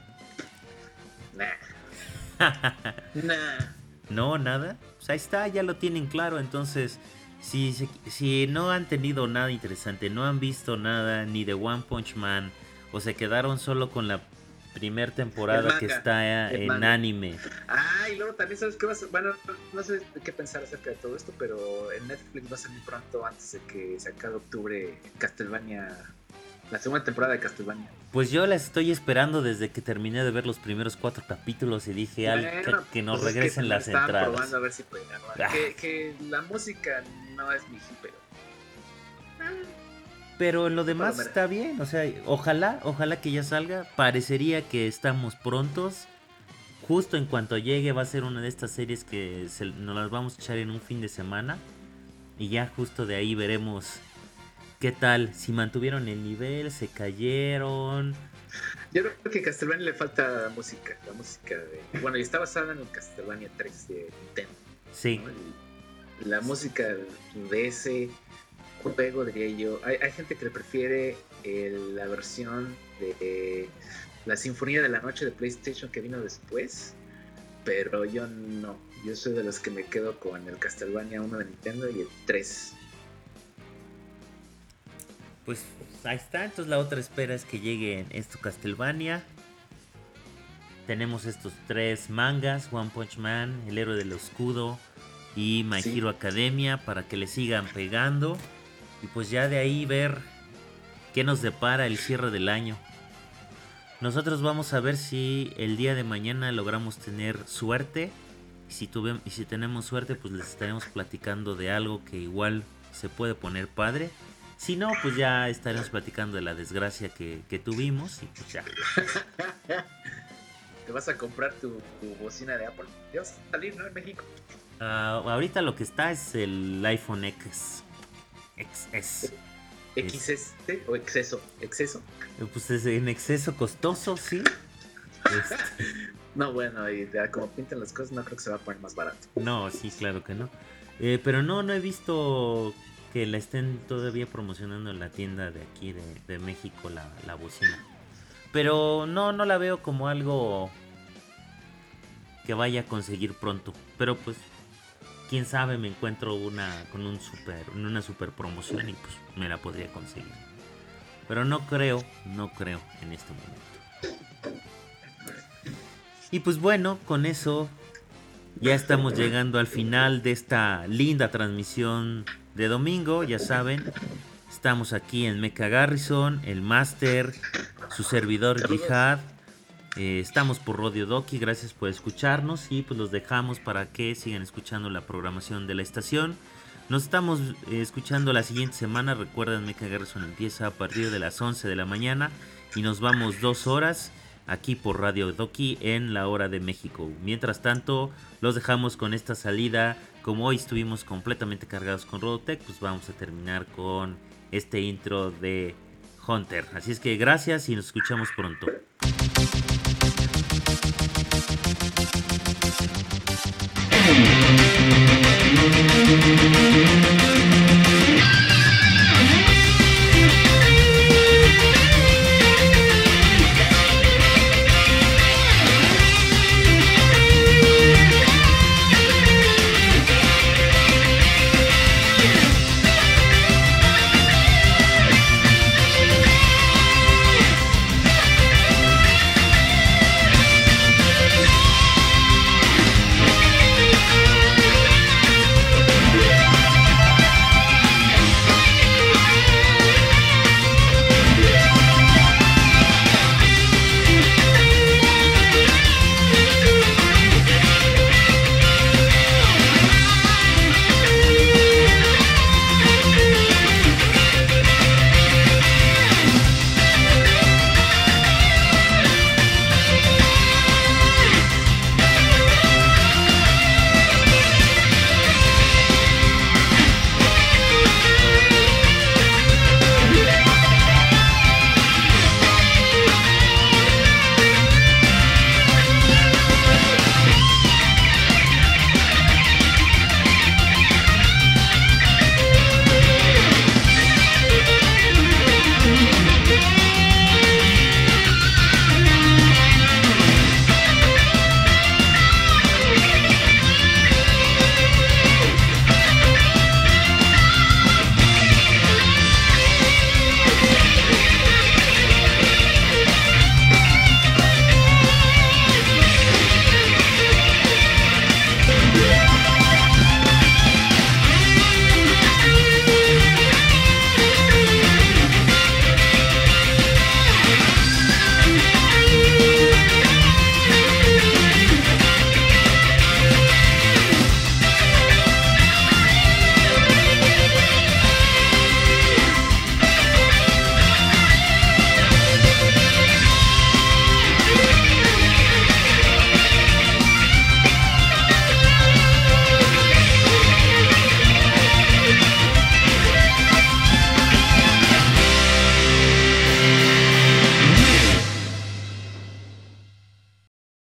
I: Nah. nah.
E: No, nada. Pues ahí está, ya lo tienen claro. Entonces, si, si no han tenido nada interesante, no han visto nada ni de One Punch Man, o se quedaron solo con la primer temporada manga, que está en manga. Anime.
I: Ah, y luego también sabes qué vas a... Bueno, no sé qué pensar acerca de todo esto, pero en Netflix va a salir pronto, antes de que se acabe octubre, Castlevania, la segunda temporada de Castlevania.
E: Pues yo la estoy esperando desde que terminé de ver los primeros cuatro capítulos y dije bueno, al, que, que nos pues regresen es que las entradas.
I: Probando a ver si pueden, ah. que, que la música no es mi hit, pero...
E: Pero en lo demás
I: Palomera.
E: está bien, o sea, ojalá, ojalá que ya salga. Parecería que estamos prontos. Justo en cuanto llegue va a ser una de estas series que se, nos las vamos a echar en un fin de semana. Y ya justo de ahí veremos qué tal, si mantuvieron el nivel, se cayeron.
I: Yo creo que a Castlevania le falta música, la música de... Bueno, y está basada en el Castlevania tres de Nintendo.
E: Sí.
I: ¿no? Y la música de ese juego, diría yo, hay, hay gente que le prefiere el, la versión de eh, la Sinfonía de la Noche de PlayStation que vino después, pero yo no, yo soy de los que me quedo con el Castlevania uno de Nintendo y el tres.
E: Pues ahí está, entonces la otra espera es que llegue esto Castlevania. Tenemos estos tres mangas, One Punch Man, El Héroe del Escudo y My
I: Sí.
E: Hero Academia, para que le sigan pegando. Y pues ya de ahí ver qué nos depara el cierre del año. Nosotros vamos a ver si el día de mañana logramos tener suerte. Y si, tuve, y si tenemos suerte, pues les estaremos platicando de algo que igual se puede poner padre. Si no, pues ya estaremos platicando de la desgracia que, que tuvimos y pues ya.
I: Te vas a comprar tu, tu bocina de Apple. Ya vas a salir, ¿no? En México.
E: Uh, ahorita lo que está es el iPhone X. X S.
I: X S o exceso. ¿Exceso?
E: Pues es en exceso costoso, sí. Este,
I: No, bueno, y ya como pintan las cosas, no creo que se va a poner más barato.
E: no, sí, claro que no. Eh, pero no, no he visto que la estén todavía promocionando en la tienda de aquí de, de México la, la bocina. Pero no, no la veo como algo que vaya a conseguir pronto. Pero pues, quién sabe, me encuentro una con un super, una super promoción y pues me la podría conseguir. Pero no creo, no creo en este momento. Y pues bueno, con eso ya estamos llegando al final de esta linda transmisión de domingo. Ya saben, estamos aquí en Mecha Garrison, el Master, su servidor Jihad. Eh, estamos por Radio Doki, gracias por escucharnos y pues los dejamos para que sigan escuchando la programación de la estación. Nos estamos eh, escuchando la siguiente semana. Recuerden, Mecha Garrison empieza a partir de las once de la mañana y nos vamos dos horas aquí por Radio Doki en la hora de México. Mientras tanto, los dejamos con esta salida. Como hoy estuvimos completamente cargados con Robotech, pues vamos a terminar con este intro de Hunter. Así es que gracias y nos escuchamos pronto.
C: Thank you.